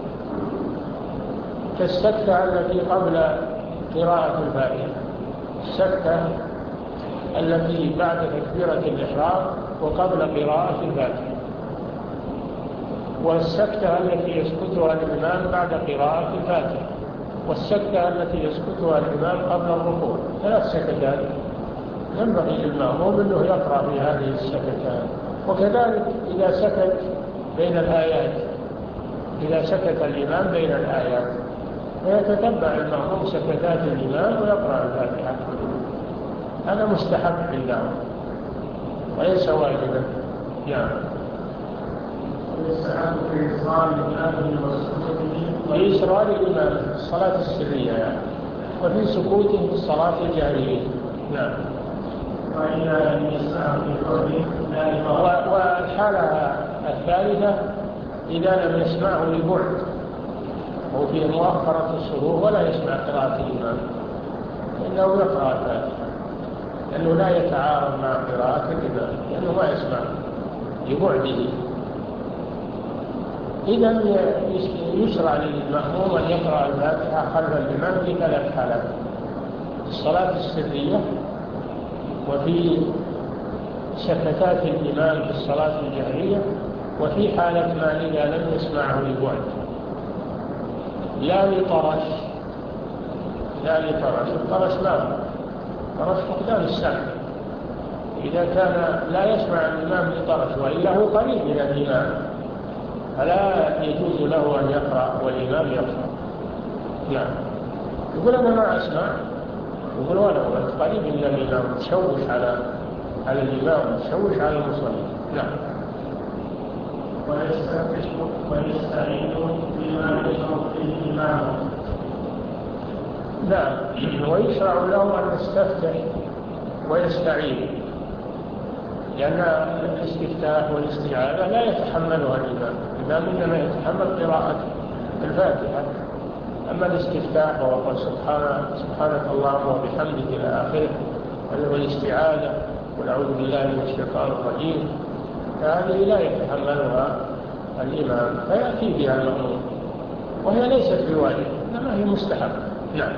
كالسكتة التي قبل قراءة الفاتحة، السكتة التي بعد تكبيرة الإحرام وقبل قراءة الفاتحة، والسكتة التي يسكتها الإمام بعد قراءة الفاتحة، والسكتة التي يسكتها الإمام قبل الركوع. ثلاث سكتات ينبغي للمأموم أنه يقرأ في هذه السكتات. وكذلك إذا سكت بين الآيات، إذا سكت الإمام بين الآيات فيتتبع المأموم سكتات الإمام ويقرأ الفاتحة. هذا مستحب لله وليس واجبا. نعم. ويستحق في إصرار الإمام وسكوته في إصرار الإمام في الصلاة السرية يعني، وفي سكوته في الصلاة الجهرية. نعم. وإذا لم يسمع في قوله لا. والحالة الثالثة إذا لم يسمعه لبعد أو في مؤخرة الصدور ولا يسمع قراءة الإمام، إنه يقرأ الفاتحة، لأنه لا يتعارض مع قراءة الإمام، لأنه ما يسمع لبعده. إذا يشرع للمأموم أن يقرأ الفاتحة خلف الإمام في ثلاث حالات: الصلاة السرية، وفي سكتات الإمام في الصلاة الجهرية، وفي حالة ما إذا لم يسمعه لبعد، لا لطرش لا لطرش الطرش لا طرش فقدان السمع. إذا كان لا يسمع الإمام لطرش وإلا هو قريب من الإمام فلا يجوز له أن يقرأ والإمام يقرأ. نعم. يقول أنا ما أسمع، يقول ولا أنت قريب من الإمام تشوش على على الإمام تشوش على المصلي. نعم. ويستفتح ويستعين بما يشرع فيه الإمام. نعم. ويشرع له أن يستفتح ويستعين، لأن الاستفتاح والاستعاذة لا يتحملها الإمام، الإمام إنما يتحمل قراءة الفاتحة. أما الاستفتاح وقال سبحانه سبحانك اللهم وبحمدك إلى آخره، والاستعاذة ونعوذ بالله من الشيطان الرجيم، فهذه لا يتحملها الإمام فيأتي بها المأموم، وهي ليست بواجب إنما هي مستحب. نعم.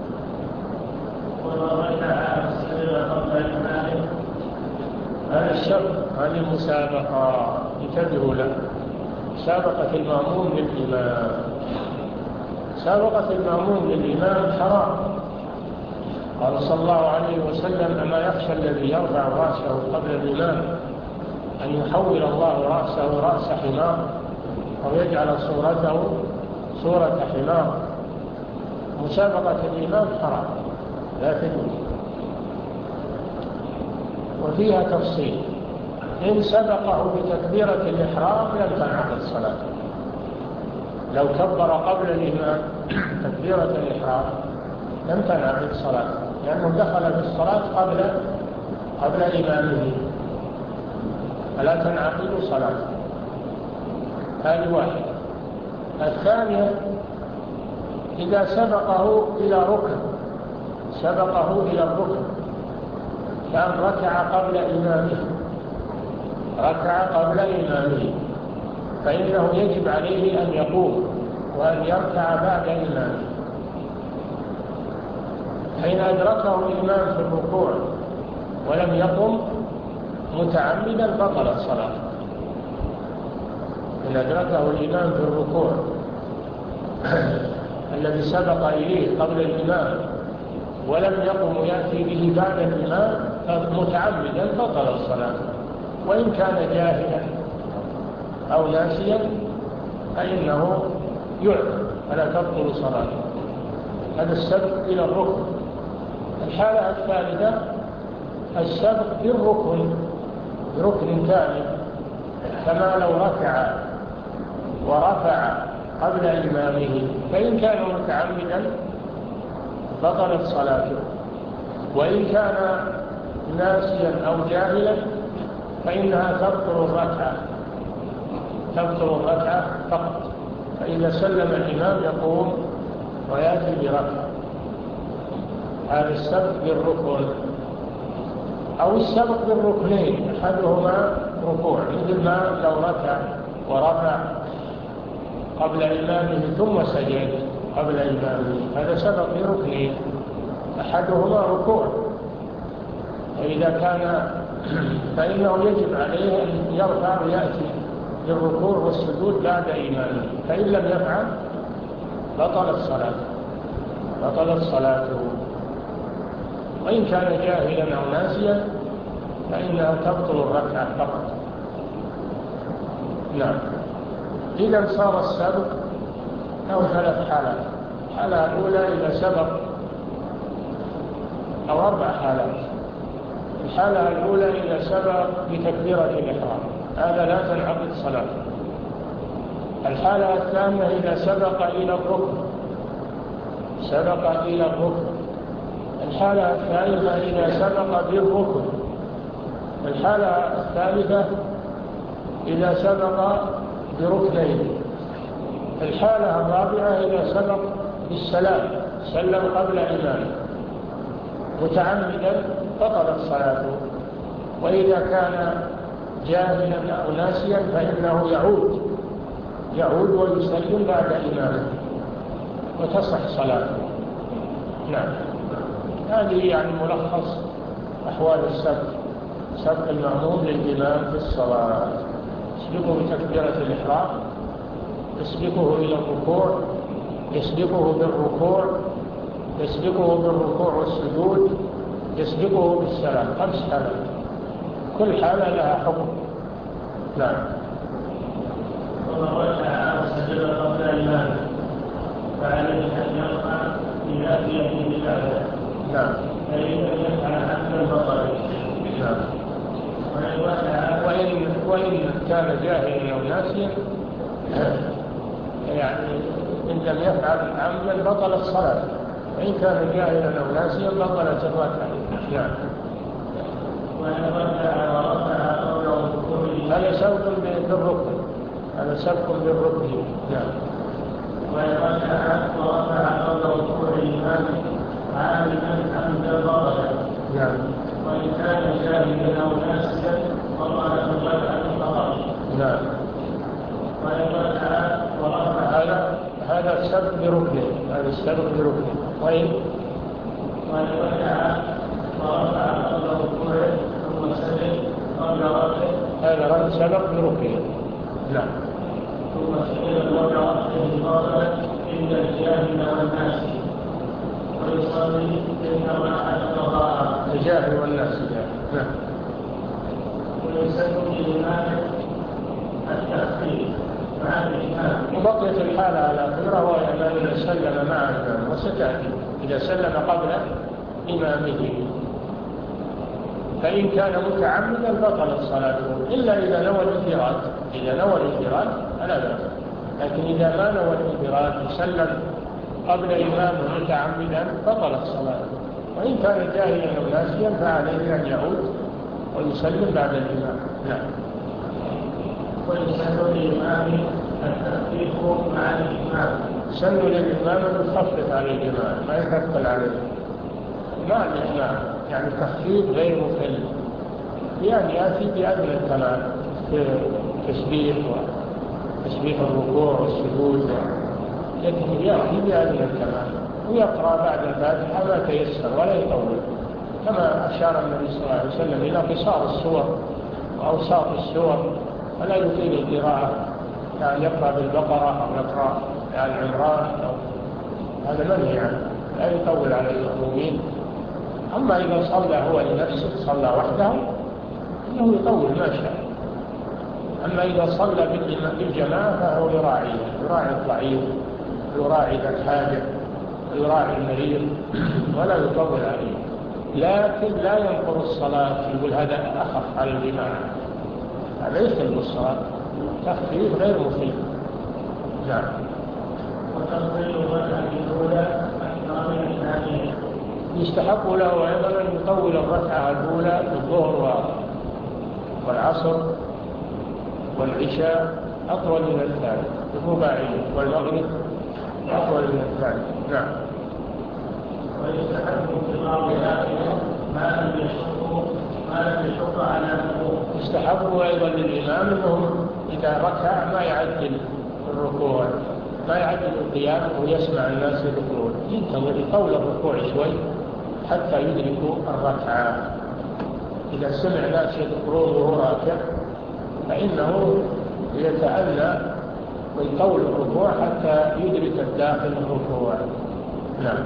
هذا الشرط، هذه المسابقة انتبهوا له، مسابقة المأموم للإمام. مسابقة المأموم للإمام حرام. قال صلى الله عليه وسلم: أما يخشى الذي يرفع رأسه قبل الإمام أن يحول الله رأسه رأس حمار أو يجعل صورته صورة حمار. مسابقة الإمام حرام لا تجوز، وفيها تفصيل: إن سبقه بتكبيرة الإحرام لم تنعقد الصلاة، لو كبر قبل الإمام تكبيرة الإحرام لم تنعقد صلاته، لأنه دخل في الصلاة قبل قبل إمامه، فلا تنعقد صلاته. هذه واحدة. الثانية إذا سبقه إلى ركن سبقه إلى الركن كان ركع قبل إمامه ركع قبل إمامه فإنه يجب عليه أن يقوم وأن يركع بعد إمامه. حين أدركه الإمام في الركوع ولم يقم متعمدا بطلت صلاته. إن أدركه الإمام في الركوع الذي سبق إليه قبل الإمام ولم يقم يأتي به بعد الإمام متعمدا بطلت صلاته، وإن كان جاهلا أو ناسيا فإنه يعذر فلا تبطل صلاته. هذا السبق إلى الركن. الحالة الثالثة السبق بالركن بركن كامل، كما لو ركع ورفع قبل إمامه فإن كان متعمدا بطلت صلاته، وإن كان ناسيا أو جاهلا فإنها تبطل الركعة تبطل الركعة فقط. فإذا سلم الإمام يقوم ويأتي بركعة. هذا السبق بالركن. أو السبق بالركنين أحدهما ركوع، مثل ما لو ركع ورفع قبل إمامه ثم سجد قبل إمامه، هذا سبق بركنين أحدهما ركوع. فإذا كان فإنه يجب عليه أن يرفع ويأتي بالركوع والسجود بعد إمامه، فإن لم يفعل بطلت صلاته بطلت صلاته. وإن كان جاهلا أو ناسيا فإنها تبطل الركعة فقط. نعم. إذا صار السبق له ثلاث حالات. الحالة الأولى إذا سبق، أو أربع حالات. الحالة الأولى إذا سبق بتكبيرة الإحرام، هذا لا تنعقد صلاته. الحالة الثانية إذا سبق إلى الركن سبق إلى الركن. الحالة الثالثة إذا سبق بالركن. الحالة الثالثة إذا سبق بركنين. الحالة الرابعة إذا سبق بالسلام سلم قبل إمامه متعمدا بطلت صلاته. وإذا كان جاهلا أو ناسيا فإنه يعود يعود ويسلم بعد إمامه وتصح صلاته. نعم. هذه يعني ملخص أحوال السبق. سبق المأموم للإمام في الصلاة: يسبقه بتكبيرة الإحرام، يسبقه إلى الركوع، يسبقه بالركوع، يسبقه بالركوع والسجود، يسبقه بالسلام. خمس حالات، كل حالة لها حكم. نعم. ومن ركع أو سجد قبل الإمام فعليه أن يرفع إلى يده بعده. نعم. فإن لم يفعل عمدا بطل. نعم. وإن وإن كان جاهلا أو ناسيا يعني إن لم يفعل عمدا بطلت صلاته، وإن كان جاهلا أو ناسيا بطلت الركعة. نعم. وإن ركع ورفع قبل ركوعه هذا سبق بالركن هذا سبق بالركن. نعم. وإن ركع ورفع قبل ركوع الإمام عاملا عمدا بطل. نعم. وإن كان جاهلا أو ناسيا بطلت الركعة فقط. نعم. وإن ركع ورفع هذا هذا السبق بركن هذا السبق بركن. وإن وإن ركع ورفع قبل ركوعه ثم سجد قبل رفعه هذا رد سبق بركن. نعم. ثم سجد قبل رفعه بطلت إلا الجاهل والناسي، ويصلي إنما حدث ظاهرا. الجاهل والناس. نعم. ويسن للإمام التخفيف مع الإمام. وبقيت الحالة الأخيرة وهي ما إذا سلم مع الإمام، وستأتي إذا سلم قبل إمامه، فإن كان متعمدا بطلت صلاته إلا إذا نوى الانفراد. إذا نوى الانفراد فلا بأس. لكن إذا ما نوى الانفراد وسلم قبل إمامه متعمدا بطلت صلاته، وإن كان جاهلا أو ناسيا فعليه أن يعود ويسلم بعد الإمام. نعم. ويسن للإمام التخفيف مع الإمام. سن للإمام أن يخفف على الجماعة، ما يثقل عليه مع الإمام، يعني تخفيف غير مكلف، يعني يأتي بأدنى الكمال في تسبيح وتسبيح الركوع والسجود، لكن يأتي بأدنى الكمال ويقرأ بعد الفاتحة ما تيسر ولا يطول، كما أشار النبي صلى الله عليه وسلم إلى قصار السور وأوساط السور، ولا يطيل القراءة، يعني يقرأ بالبقرة أو يقرأ آل عمران أو هذا منهي عنه، لا يطول على المأمومين. أما إذا صلى هو لنفسه صلى وحده إنه يطول ما شاء. أما إذا صلى بالجماعة فهو يراعي يراعي الضعيف، يراعي ذا الحاجة، يراعي المريض، ولا يطول عليه، لكن لا ينقر الصلاة، يقول هذا أخف على الجماعة، هذا يختلف الصلاة، تخفيف غير مخيف. نعم. وتفضيل الركعة الأولى أكثر من الثانية. يستحق له أيضا أن يطول الركعة الأولى في الظهر والعصر والعشاء أطول من الثانية الرباعية، والمغرب أطول من الثانية. نعم. ويستحق انتظار ذلك ما لم يشق ما لم يشق على المأموم. يستحق أيضا للإمام أنه إذا ركع ما يعجل الركوع، ما يعجل القيام ويسمع الناس يذكرون، ينتظر يطول الركوع شوي حتى يدركوا الركعة. إذا سمع ناس يذكرون وهو راكع فإنه يتأنى ويطول الركوع حتى يدرك الداخل الركوع. نعم.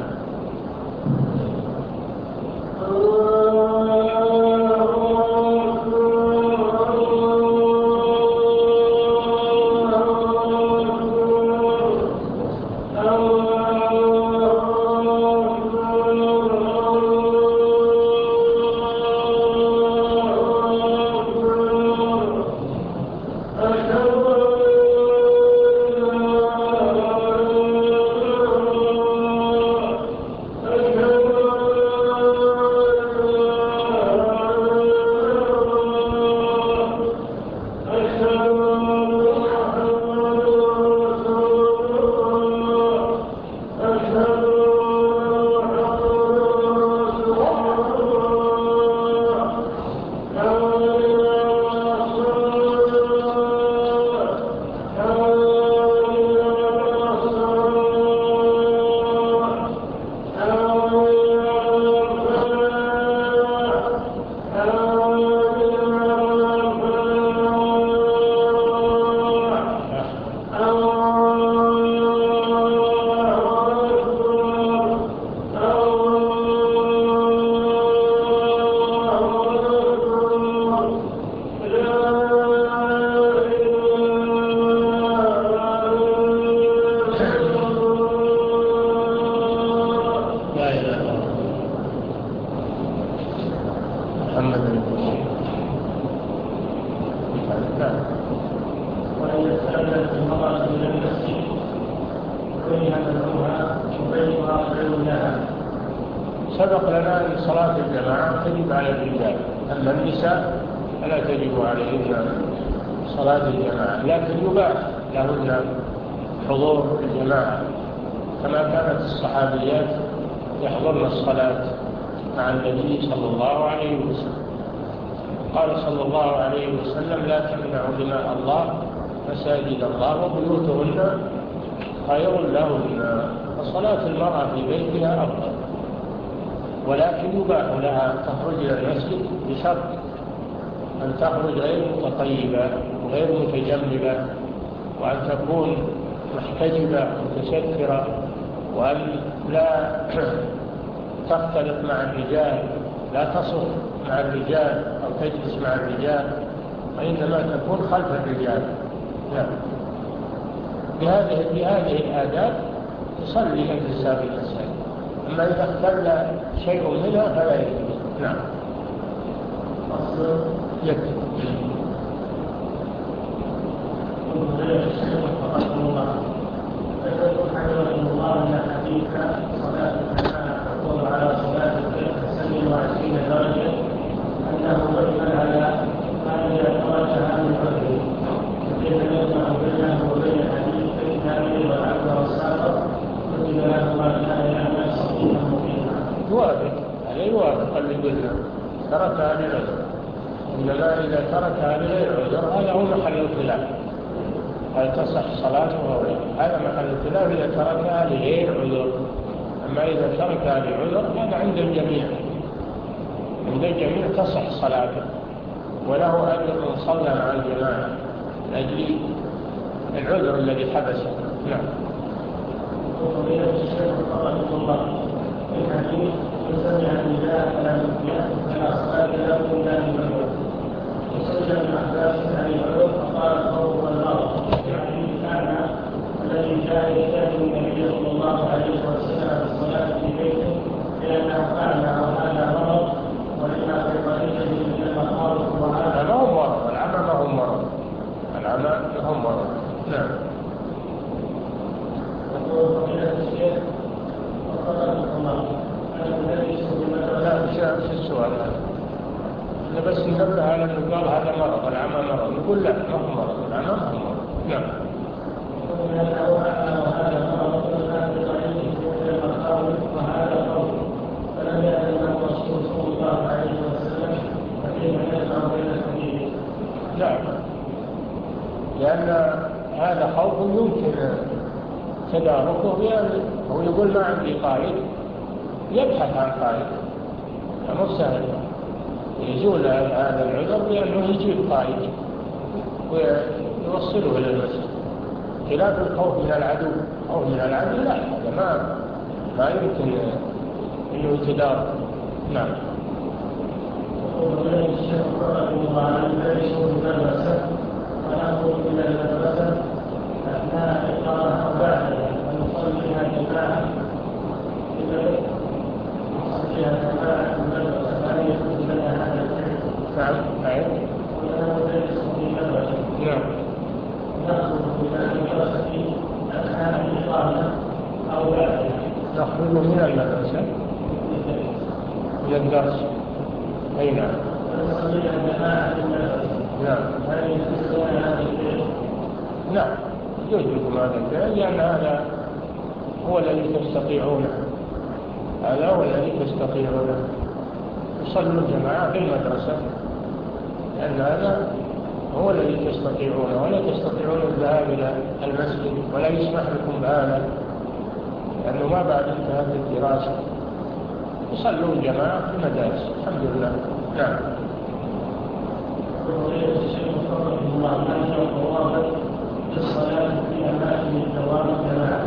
سبق لنا أن صلاة الجماعة تجب على الرجال، أما النساء فلا تجب عليهن صلاة الجماعة، لكن يباح لهن حضور الجماعة كما كانت الصحابيات يحضرن الصلاة مع النبي صلى الله عليه وسلم. قال صلى الله عليه وسلم: لا تمنعوا إماء الله مساجد الله وبيوتهن خير لهن. فصلاة المرأة في بيتها أفضل، ولكن يباح لها تخرج إلى المسجد بشرط أن تخرج غير متطيبة وغير متجملة، وأن تكون محتجبة متسترة، وأن لا تختلط مع الرجال، لا تصف مع الرجال أو تجلس مع الرجال، وإنما تكون خلف الرجال. لا. بهذه بهذه الآداب تصلي النساء في المساجد، أما إذا اختل شيء منها فلا يجوز. نعم. يكفي. وقد الله يقول تركها لعذر، إنما إذا تركها لغير عذر هذا هو محل الخلاف، هل تصح صلاته أو لا؟ هذا محل الخلاف إذا تركها لغير عذر. أما إذا تركها لعذر هذا عند الجميع، عند الجميع تصح صلاته، وله أجر من صلى مع الجماعة لأجل العذر الذي حبسه. نعم. وقضية الشيخ رحمه الله في الحديث من سمع النداء فلا يؤمن فلا صلاة له إلا بالمعروف. وسئل ابن عباس عن العذر فقال الخوف والمرض يعني كان الذي جاء يشاهد النبي صلى الله عليه وسلم الصلاة في بيته لأنه أعمى وهذا مرض، ولما في طريقه من المخاوف وهذا ما هو مرض، العمى ما هو مرض، العمى ما هو مرض. نعم. يقول فضيلة الشيخ وفقكم الله أن ندرس بمدرسة. لا مش السؤال هذا، أنا بس ننبه على أنه قال هذا مرض، العمى مرض، نقول لا ما هو مرض، العمى ما هو مرض. نعم. وهذا مرض لا بطريقه من المخاوف وهذا خوف، فلم يأذن الرسول صلى الله عليه وسلم فكيف يجمع بين الحديث؟ لا، لأن هذا خوف يمكن تداركه بأن هو يقول ما عندي قائد، يبحث عن قائد، مو سهل يزول هذا العذر بأنه يجيب قائد ويوصله إلى المسجد، خلاف الخوف من العدو. خوف من العدو لا، هذا ما ما يمكن أنه يتدارك. نعم. وقال الشيخ رحمه الله أن ندرس بمدرسة ونخرج إلى المدرسة أثناء الإقامة أو بعدها ونصليها جماعة إذا نصليها جماعة في المدرسة فهل يجوز لنا هذا الفعل؟ نعم. أي. ونحن ندرس في مدرسة. نعم. نخرج إلى المدرسة أثناء الإقامة أو بعدها. نخرج من المدرسة إلى الدرس. أي نعم. ونصليها جماعة في المدرسة. نعم. هل يجوز لنا هذا الفعل؟ نعم يجوز لكم هذا الفعل، لأن هذا هو الذي تستطيعونه، هذا هو الذي تستطيعونه، تصلوا الجماعة في المدرسة، لأن هذا هو الذي تستطيعونه، ولا تستطيعون الذهاب إلى المسجد ولا يسمح لكم بهذا، لأنه ما بعد انتهت الدراسة، تصلوا الجماعة في المدارس. الحمد لله. نعم. وقضية الشيخ رحمه الله أن الضوابط للصلاة في أماكن الدوام جماعة.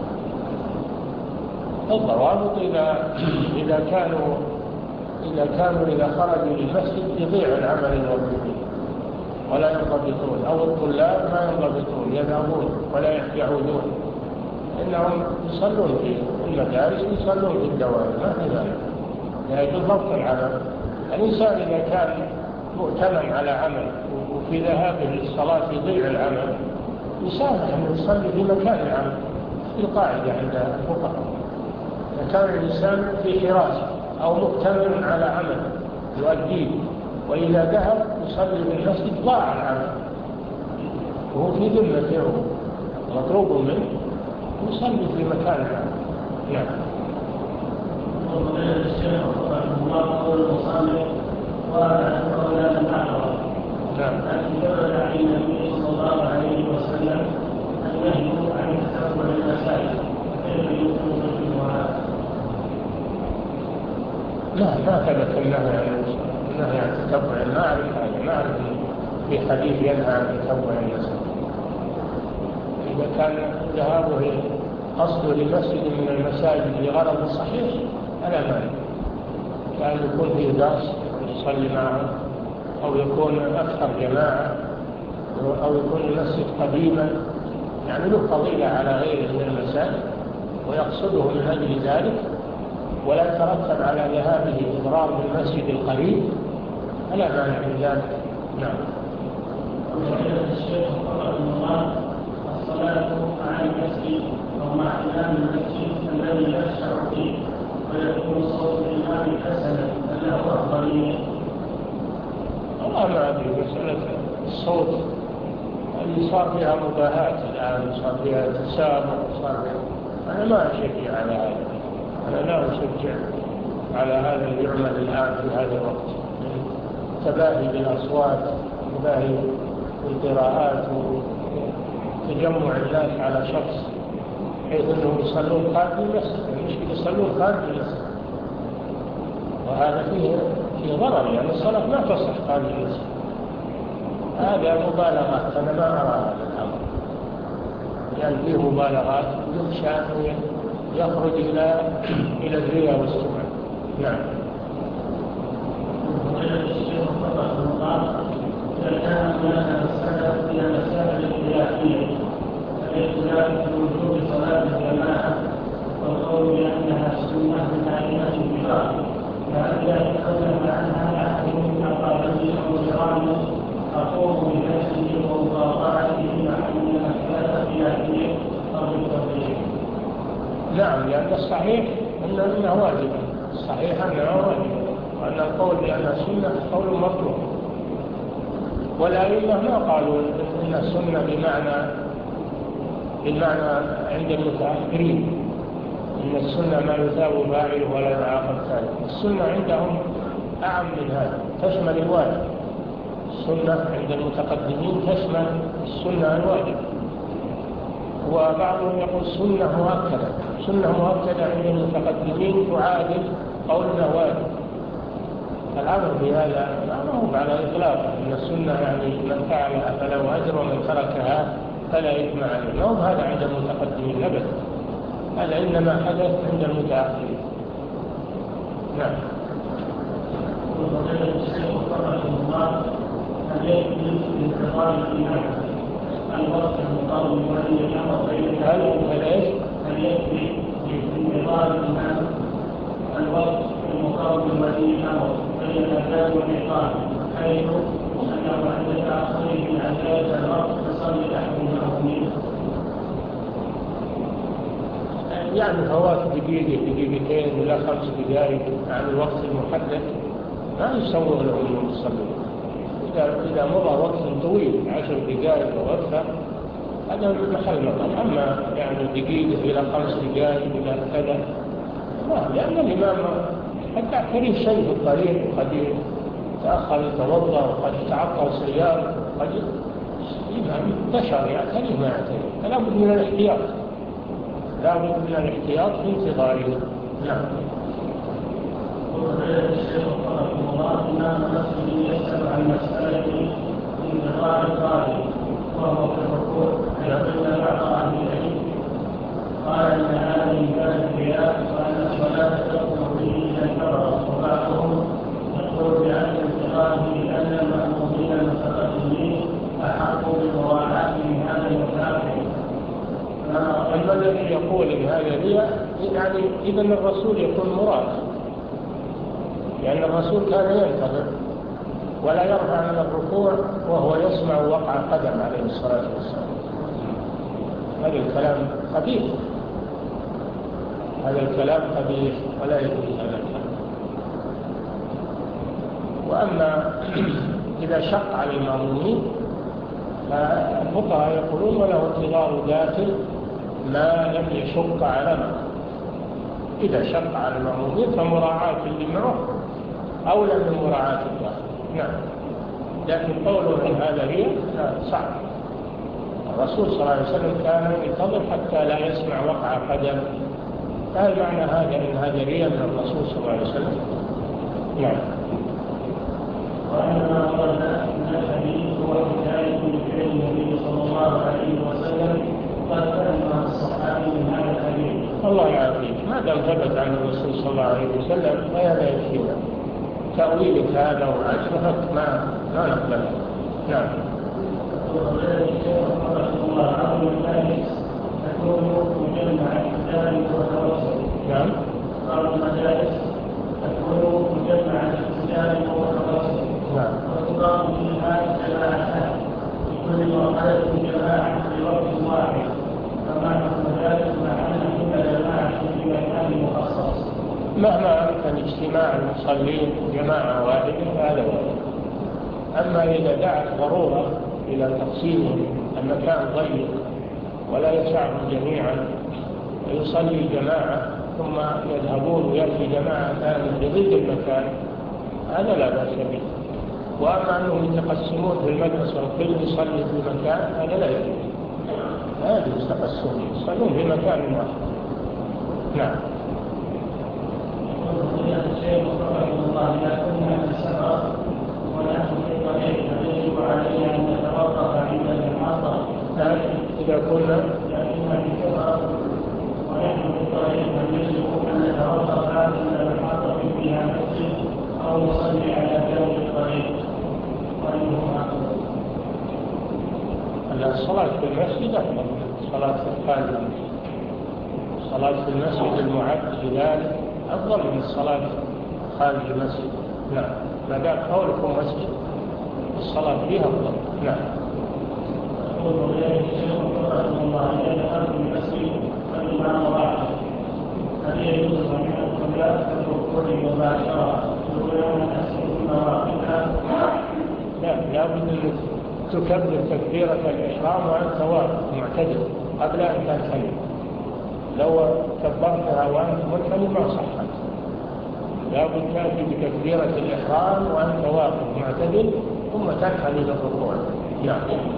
الضوابط إذا إذا كانوا إذا كانوا إذا خرجوا للمسجد يضيع العمل الوظيفي ولا ينضبطون، أو الطلاب ما ينضبطون يذهبون ولا يعودون، إنهم يصلون في المدارس ويصلون في الدوام، ما في ذلك، يعني ضبط العمل. الإنسان إذا كان مؤتمن على عمل وفي ذهابه للصلاة يضيع العمل، يسامح أن يصلي في مكان العمل، في قاعدة عند الفقهاء، إذا كان الإنسان في حراسة أو مؤتمن على عمل يؤديه وإذا ذهب يصلي في المسجد ضاع العمل وهو في ذمته مطلوب منه يصلي في مكان العمل. نعم. وقضية الشيخ رحمه الله قول المصلي وأنا قولا الأعرى. نعم. لكن ثبت عن النبي صلى الله عليه وسلم النهي عن تتبع المساجد، كيف يمكن تنفيذها؟ لا ما ثبت النهي عن النهي عن تتبع، ما أعرف هذا، ما أعرف في حديث ينهى عن تتبع المساجد. إذا كان ذهابه قصده لمسجد من المساجد لغرض صحيح أنا مانع، كان يكون فيه درس يصلي معه، أو يكون أكثر جماعة، أو يكون المسجد قديما يعني له فضيلة على غيره من المساجد ويقصده من أجل ذلك، ولا يترتب على ذهابه إضرار بالمسجد القريب، فلا مانع من ذلك. نعم. وقضية الشيخ رحمه الله الصلاة مع المسجد أو مع إمام المسجد الذي يشرع فيه ويكون صوت الإمام حسنا له أفضلية. والله ما أدري مسألة الصوت اللي صار فيها مباهات الآن، صار فيها تسابق، صار فيها، أنا ما أشجع على هذا، أنا لا أشجع على هذا اللي يعمل الآن في هذا الوقت، تباهي بالأصوات، تباهي بالقراءات، وتجمع الناس على شخص حيث أنهم يصلون خارج المسجد، المشكلة يصلون خارج المسجد، وهذا فيه فيه ضرر، يعني الصلاة ما تصح خارج المسجد. هذا مبالغات، أنا ما أرى هذا الأمر، يعني فيه مبالغات يخشى أن يخرج إلى إلى الرياء والسمعة. نعم. إذا كان هناك مسألة إلى مسائل خلافية الاختلاف في وجوب صلاة الجماعة والقول بأنها سنة من أئمة الكبار، فإذا تخلف عنها أحد من أقاربه أو جيرانه أقوم بنفسه ومقاطعته مع أن مسألة خلافية أو بالتوحيد. نعم، لأن الصحيح أنها واجبة، الصحيح أنها واجبة، وأن القول بأنها سنة قول مطلوب. والأئمة ما قالوا إن السنة بمعنى بمعنى عند المتأخرين إن السنة ما يثاب فاعله ولا يعاقب تاركه. السنة عندهم أعم من هذا، تشمل الواجب. السنة عند المتقدمين تشمل السنة الواجب، وبعضهم يقول سنة مؤكدة. سنة مؤكدة عند المتقدمين تعادل قولنا واجب. الأمر بهذا ما هو على إطلاق أن السنة يعني من فعلها فله أجر ومن تركها فلا إثم عليه، ما هو هذا عند المتقدمين أبدا، هذا إنما حدث عند المتأخرين. نعم. وقال الشيخ رحمه الله هل يكفي بانتظار الإمام الوقت المقام ولي الأمر بين هل ايش؟ هل يكفي بانتظار الإمام الوقت المقام ولي الأمر بين الأذان والإقامة، حيث أنه عند تأخره عن ذلك الوقت يصلي أحد المأمومين؟ يعني فوات دقيقة دقيقتين إلى خمس دقائق عن الوقت المحدد ما يسوغ له أن يصلي. إذا إذا مضى وقت طويل عشر دقائق أو أكثر هذا محل نظر، أما يعني دقيقة إلى خمس دقائق إلى كذا لا، لأن الإمام قد تعتريه شيء في الطريق، قد يتأخر يتوضأ، وقد تعطل سيارة، قد الإمام بشر يعتريه ما يعتريه، فلا بد من الاحتياط، لا بد من الاحتياط في انتظاره. نعم. وقال الشيخ رحمه الله إمام مسجد يسأل عن مسألة انتظار القارئ وهو في الركوع، فإن بعض أهل العلم قال إن هذا من باب الرياء وأن الصلاة تقوم به إلى الفرق، وبعضهم يقول بأن انتظاره لأن المأمومين المتقدمين أحق بمراعاة من هذا المتأخر. أما الذي يقول إن هذا رياء يعني إذن الرسول يكون مراد، لأن الرسول كان ينتظر ولا يرفع من الركوع وهو يسمع وقع قدم عليه الصلاة والسلام. هذا الكلام خبيث، هذا الكلام خبيث ولا يجوز هذا الكلام. وأما إذا شق على المأمومين فالفقهاء يقولون وله انتظار داخل ما لم يشق على من. إذا شق على المأمومين فمراعاة اللي معه أولى من مراعاة الداخل. نعم. لكن قوله إن هذا هي صعب. الرسول صلى الله عليه وسلم كان ينتظر حتى لا يسمع وقع قدم، فهل معنى هذا إن هذا رياء من الرسول صلى الله عليه وسلم؟ نعم. وإنما ورد أن الحديث هو حكاية لفعل النبي صلى الله عليه وسلم قد فهم الصحابي من هذا الحديث. الله يعافيك، ما دام ثبت عن الرسول صلى الله عليه وسلم فهذا يكفينا. تأويلك هذا وعشرك ما ما نقبله. نعم. وقال الشيخ رحمه الله أمر المجالس تكون مجمع احتجاج وتوسل. نعم. أمر المجالس تكون مجمع احتجاج وتوسل. نعم. وتقام فيها جماعتان في كل مرحلة جماعة في وقت واحد، فما المجالس مع أن كل جماعة في مكان مخصص. مهما أمكن اجتماع المصلين جماعة واحدة فهذا واحد. أما إذا دعت ضرورة إلى تقسيم المكان ضيق ولا يسعهم جميعا ويصلي جماعة ثم يذهبون ويأتي جماعة ثانية لضد المكان، هذا لا بأس به. وأما أنهم يتقسمون في المدرسة وكل يصلي في مكان، هذا لا يجوز. لا يجوز تقسم، يصلون في مكان واحد. نعم. الشيخ رحمه الله إذا كنا في سفر ونحن في طريق يجب علينا أن نتوقف عند المحطة. إذا كنا في سفر ونحن في طريق يجب أن نتوقف عند المحطة فيها مسجد أو نصلي على جانب الطريق. الصلاة في المسجد أفضل من الصلاة خارج المسجد. الصلاة في المسجد المعد لذلك أفضل من الصلاة خارج المسجد. نعم. ما دام حولكم مسجد الصلاة فيه أفضل. نعم. يقول الشيخ رحمه الله إذا دخلت المسجد فالإمام واحد هل يجوز أن يكون لا الركوع مباشرة يقولون أسئلة مواقفها؟ لا، لا بد أن تكبر تكبيرة الإحرام وأنت واقف معتدل قبل أن تنحني. لو كبرتها وأنت منحني ما صحت. لا بد تأتي بتكبيرة الإحرام وأنت واقف معتدل ثم تنحني للركوع. نعم.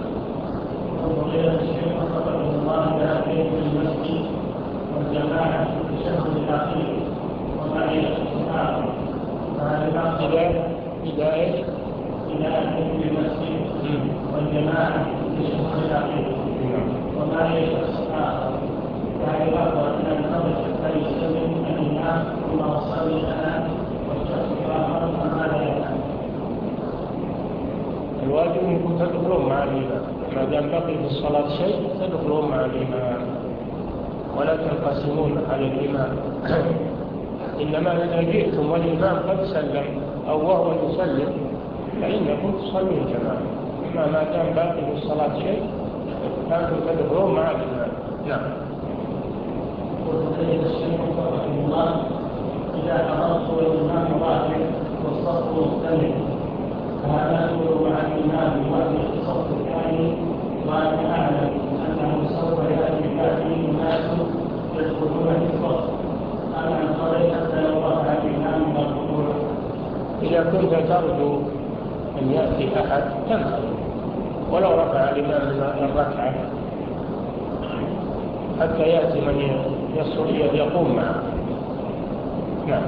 الشيخ رحمه الله يأتي في المسجد والجماعة في التشهد الأخير وما يشهد إذا إذا إيش؟ إذا أتي في المسجد والجماعة في التشهد الأخير وما يشهد آخر فهل الأفضل أن ننتظر حتى يسلم الإمام ثم أصلي أنا والشخص الآخر فماذا يفعل؟ الواجب أنكم تدخلون مع الإمام، ما دام بقي في الصلاة شيء تدخلون مع الإمام ولا تنقسمون على الإمام. إنما إذا جئتم والإمام قد سلم أو وهو يسلم فإنكم تصلون جماعة. أما ما دام باقي في الصلاة شيء فأنتم تدخلون مع الإمام. نعم. وقال الشيخ رحمه الله إذا حضرت والإمام واحد والصف مختلف فهل أدخل مع الإمام وأهل الصف الثاني وأنا أعلم أنه سوف يأتي بعدي ناس يدخلون في الصف أم أنتظر حتى لو رفع الإمام من الركوع؟ إذا كنت ترجو أن يأتي أحد تنتظر ولو رفع الإمام من الركعة حتى يأتي من يقوم معه. نعم.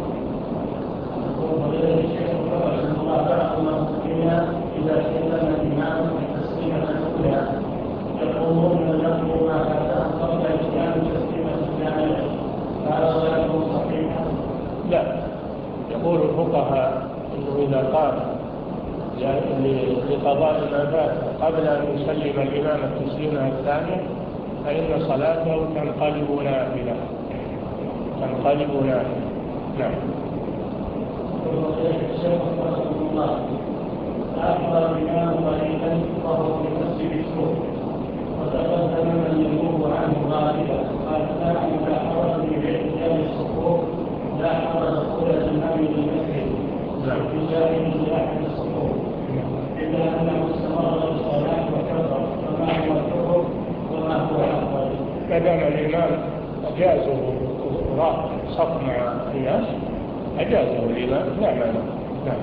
إذا سلم الإمام التسليمة الأولى يقولون له ما فاتهم قبل إتيان التسليمة الثانية فهل صلاته صحيحة؟ لا، يقول الفقهاء إنه إذا قام لقضاء ما فات قبل أن يسلم الإمام التسليمة الثانية فإن صلاته تنقلب نافلة تنقلب نافلة. نعم. الشيخ رحمه الله أحضر الإمام قريبا وهو في مسجد السوق وتقدم من ينوب عنه غالبا فأثناء ملاحظته باعتدال الصفوف لاحظ دخول الإمام للمسجد في جانب أحد الصفوف إلا أنه استمر بالصلاة وكبر فما هو الحكم وما هو الأفضل؟ ما دام الإمام أجازه راح صف مع الناس أجازه الإمام لا مانع. نعم.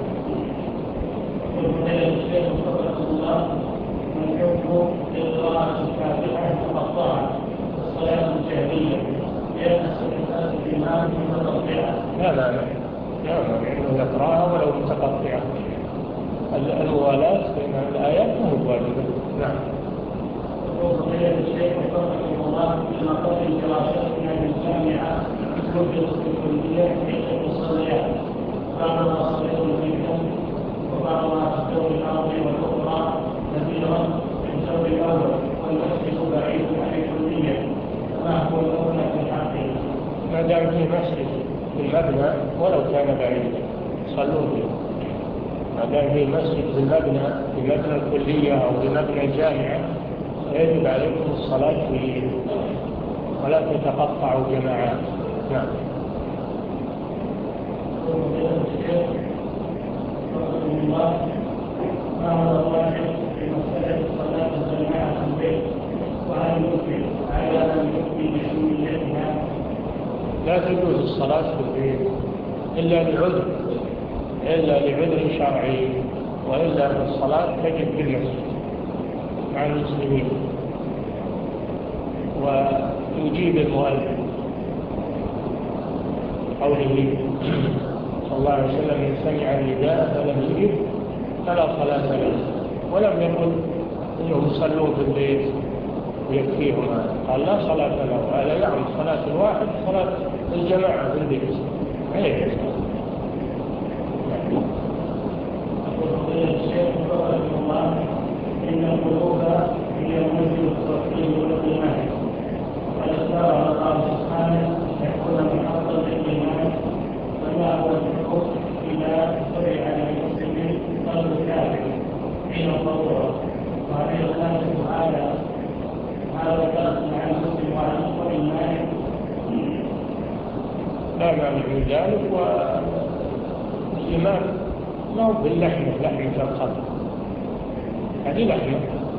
الشيخ رحمه الله من حكم قراءة الفاتحة مقطعة الصلاة الجهرية لأن صلاة الإمام متقطعة؟ لا لا لا لا إنه يقرأها ولو متقطعة. الموالاة بين الآيات ما هي واجبة. نعم. الشيخ رحمه الله في مقام دراستنا للجامعة توجد في الكلية عدة مصليات بعضها صغير جدا وبعضها في الدور الأرضي والأخرى كبيرة في الدور الأول والمسجد بعيد عن الكلية فما هو الأولى في حقه؟ ما دام في مسجد في المبنى ولو كان بعيدا صلوا فيه. ما دام في مسجد في المبنى في مبنى الكلية أو في مبنى الجامعة يجب عليكم الصلاة فيه ولا تتقطعوا جماعات. نعم. ما هو الواجب في مسألة صلاة الجماعة في البيت وهل يمكن على من يؤمن بسنيتها؟ لا تجوز الصلاة في البيت إلا لعذر إلا لعذر شرعي، وإلا الصلاة تجب في المسجد مع المسلمين، ويجيب المؤذن قوله صلى الله عليه وسلم: من سمع النداء فلم يجب فلا صلاة له. ولم يقل إنهم يصلون في البيت ويكفيهم هذا، قال لا صلاة له. هذا يعني صلاة الواحد صلاة الجماعة في البيت. عليه إن القلوب هي منزل التوحيد والإيمان، وأسرار الله سبحانه يكون محطا للإيمان، وما هو الحقوق إذا شرع للمسلم قلب كافر حين الضرورة. وهذه الله تعالى هذا درس عن المسلم وعن الإيمان لا معنى من ذلك. والإيمان ما هو باللحمة، لحمة القلب هذه لحمة.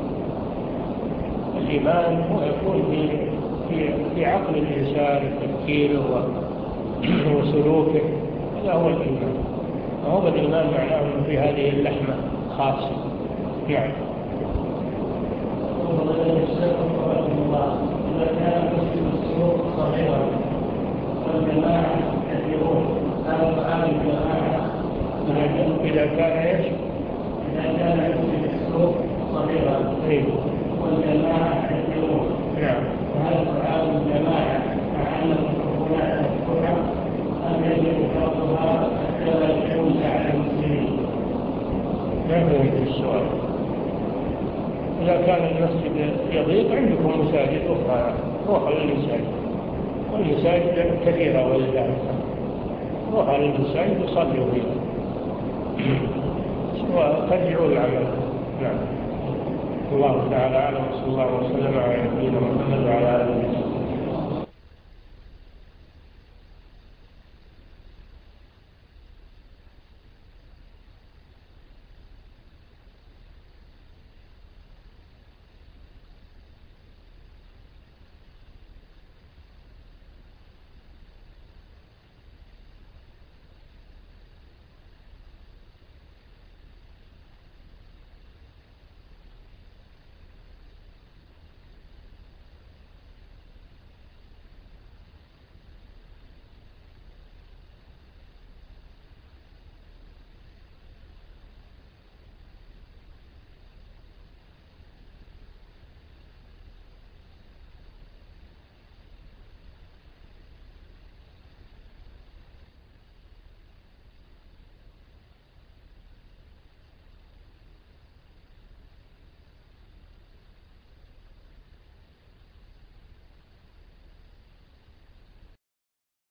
الإيمان هو يكون في في في عقل الإنسان وتفكيره وسلوكه، هذا هو الإيمان. وهو الإيمان معناه في هذه اللحمة خاصة. نعم. إذا كان مسلم السلوك صغيرا والجماعة كثيرون، هذا تعالى الجماعة. إذا كان إيش؟ إذا كان مسلم السلوك صغيرا والجماعة كثيرون، نعم، فهل تعالى الجماعة مع أن الحكومات مفتوحة أم يجب فرضها حتى لا يكون على المسلمين؟ ما فهمت السؤال. إذا كان المسجد يضيق عندكم مساجد أخرى، روحوا للمساجد، والمساجد كثيرة ولله، روحوا للمساجد وصلوا فيها وترجعوا العمل. نعم. الله تعالى أعلم، صلى الله وسلم على نبينا محمد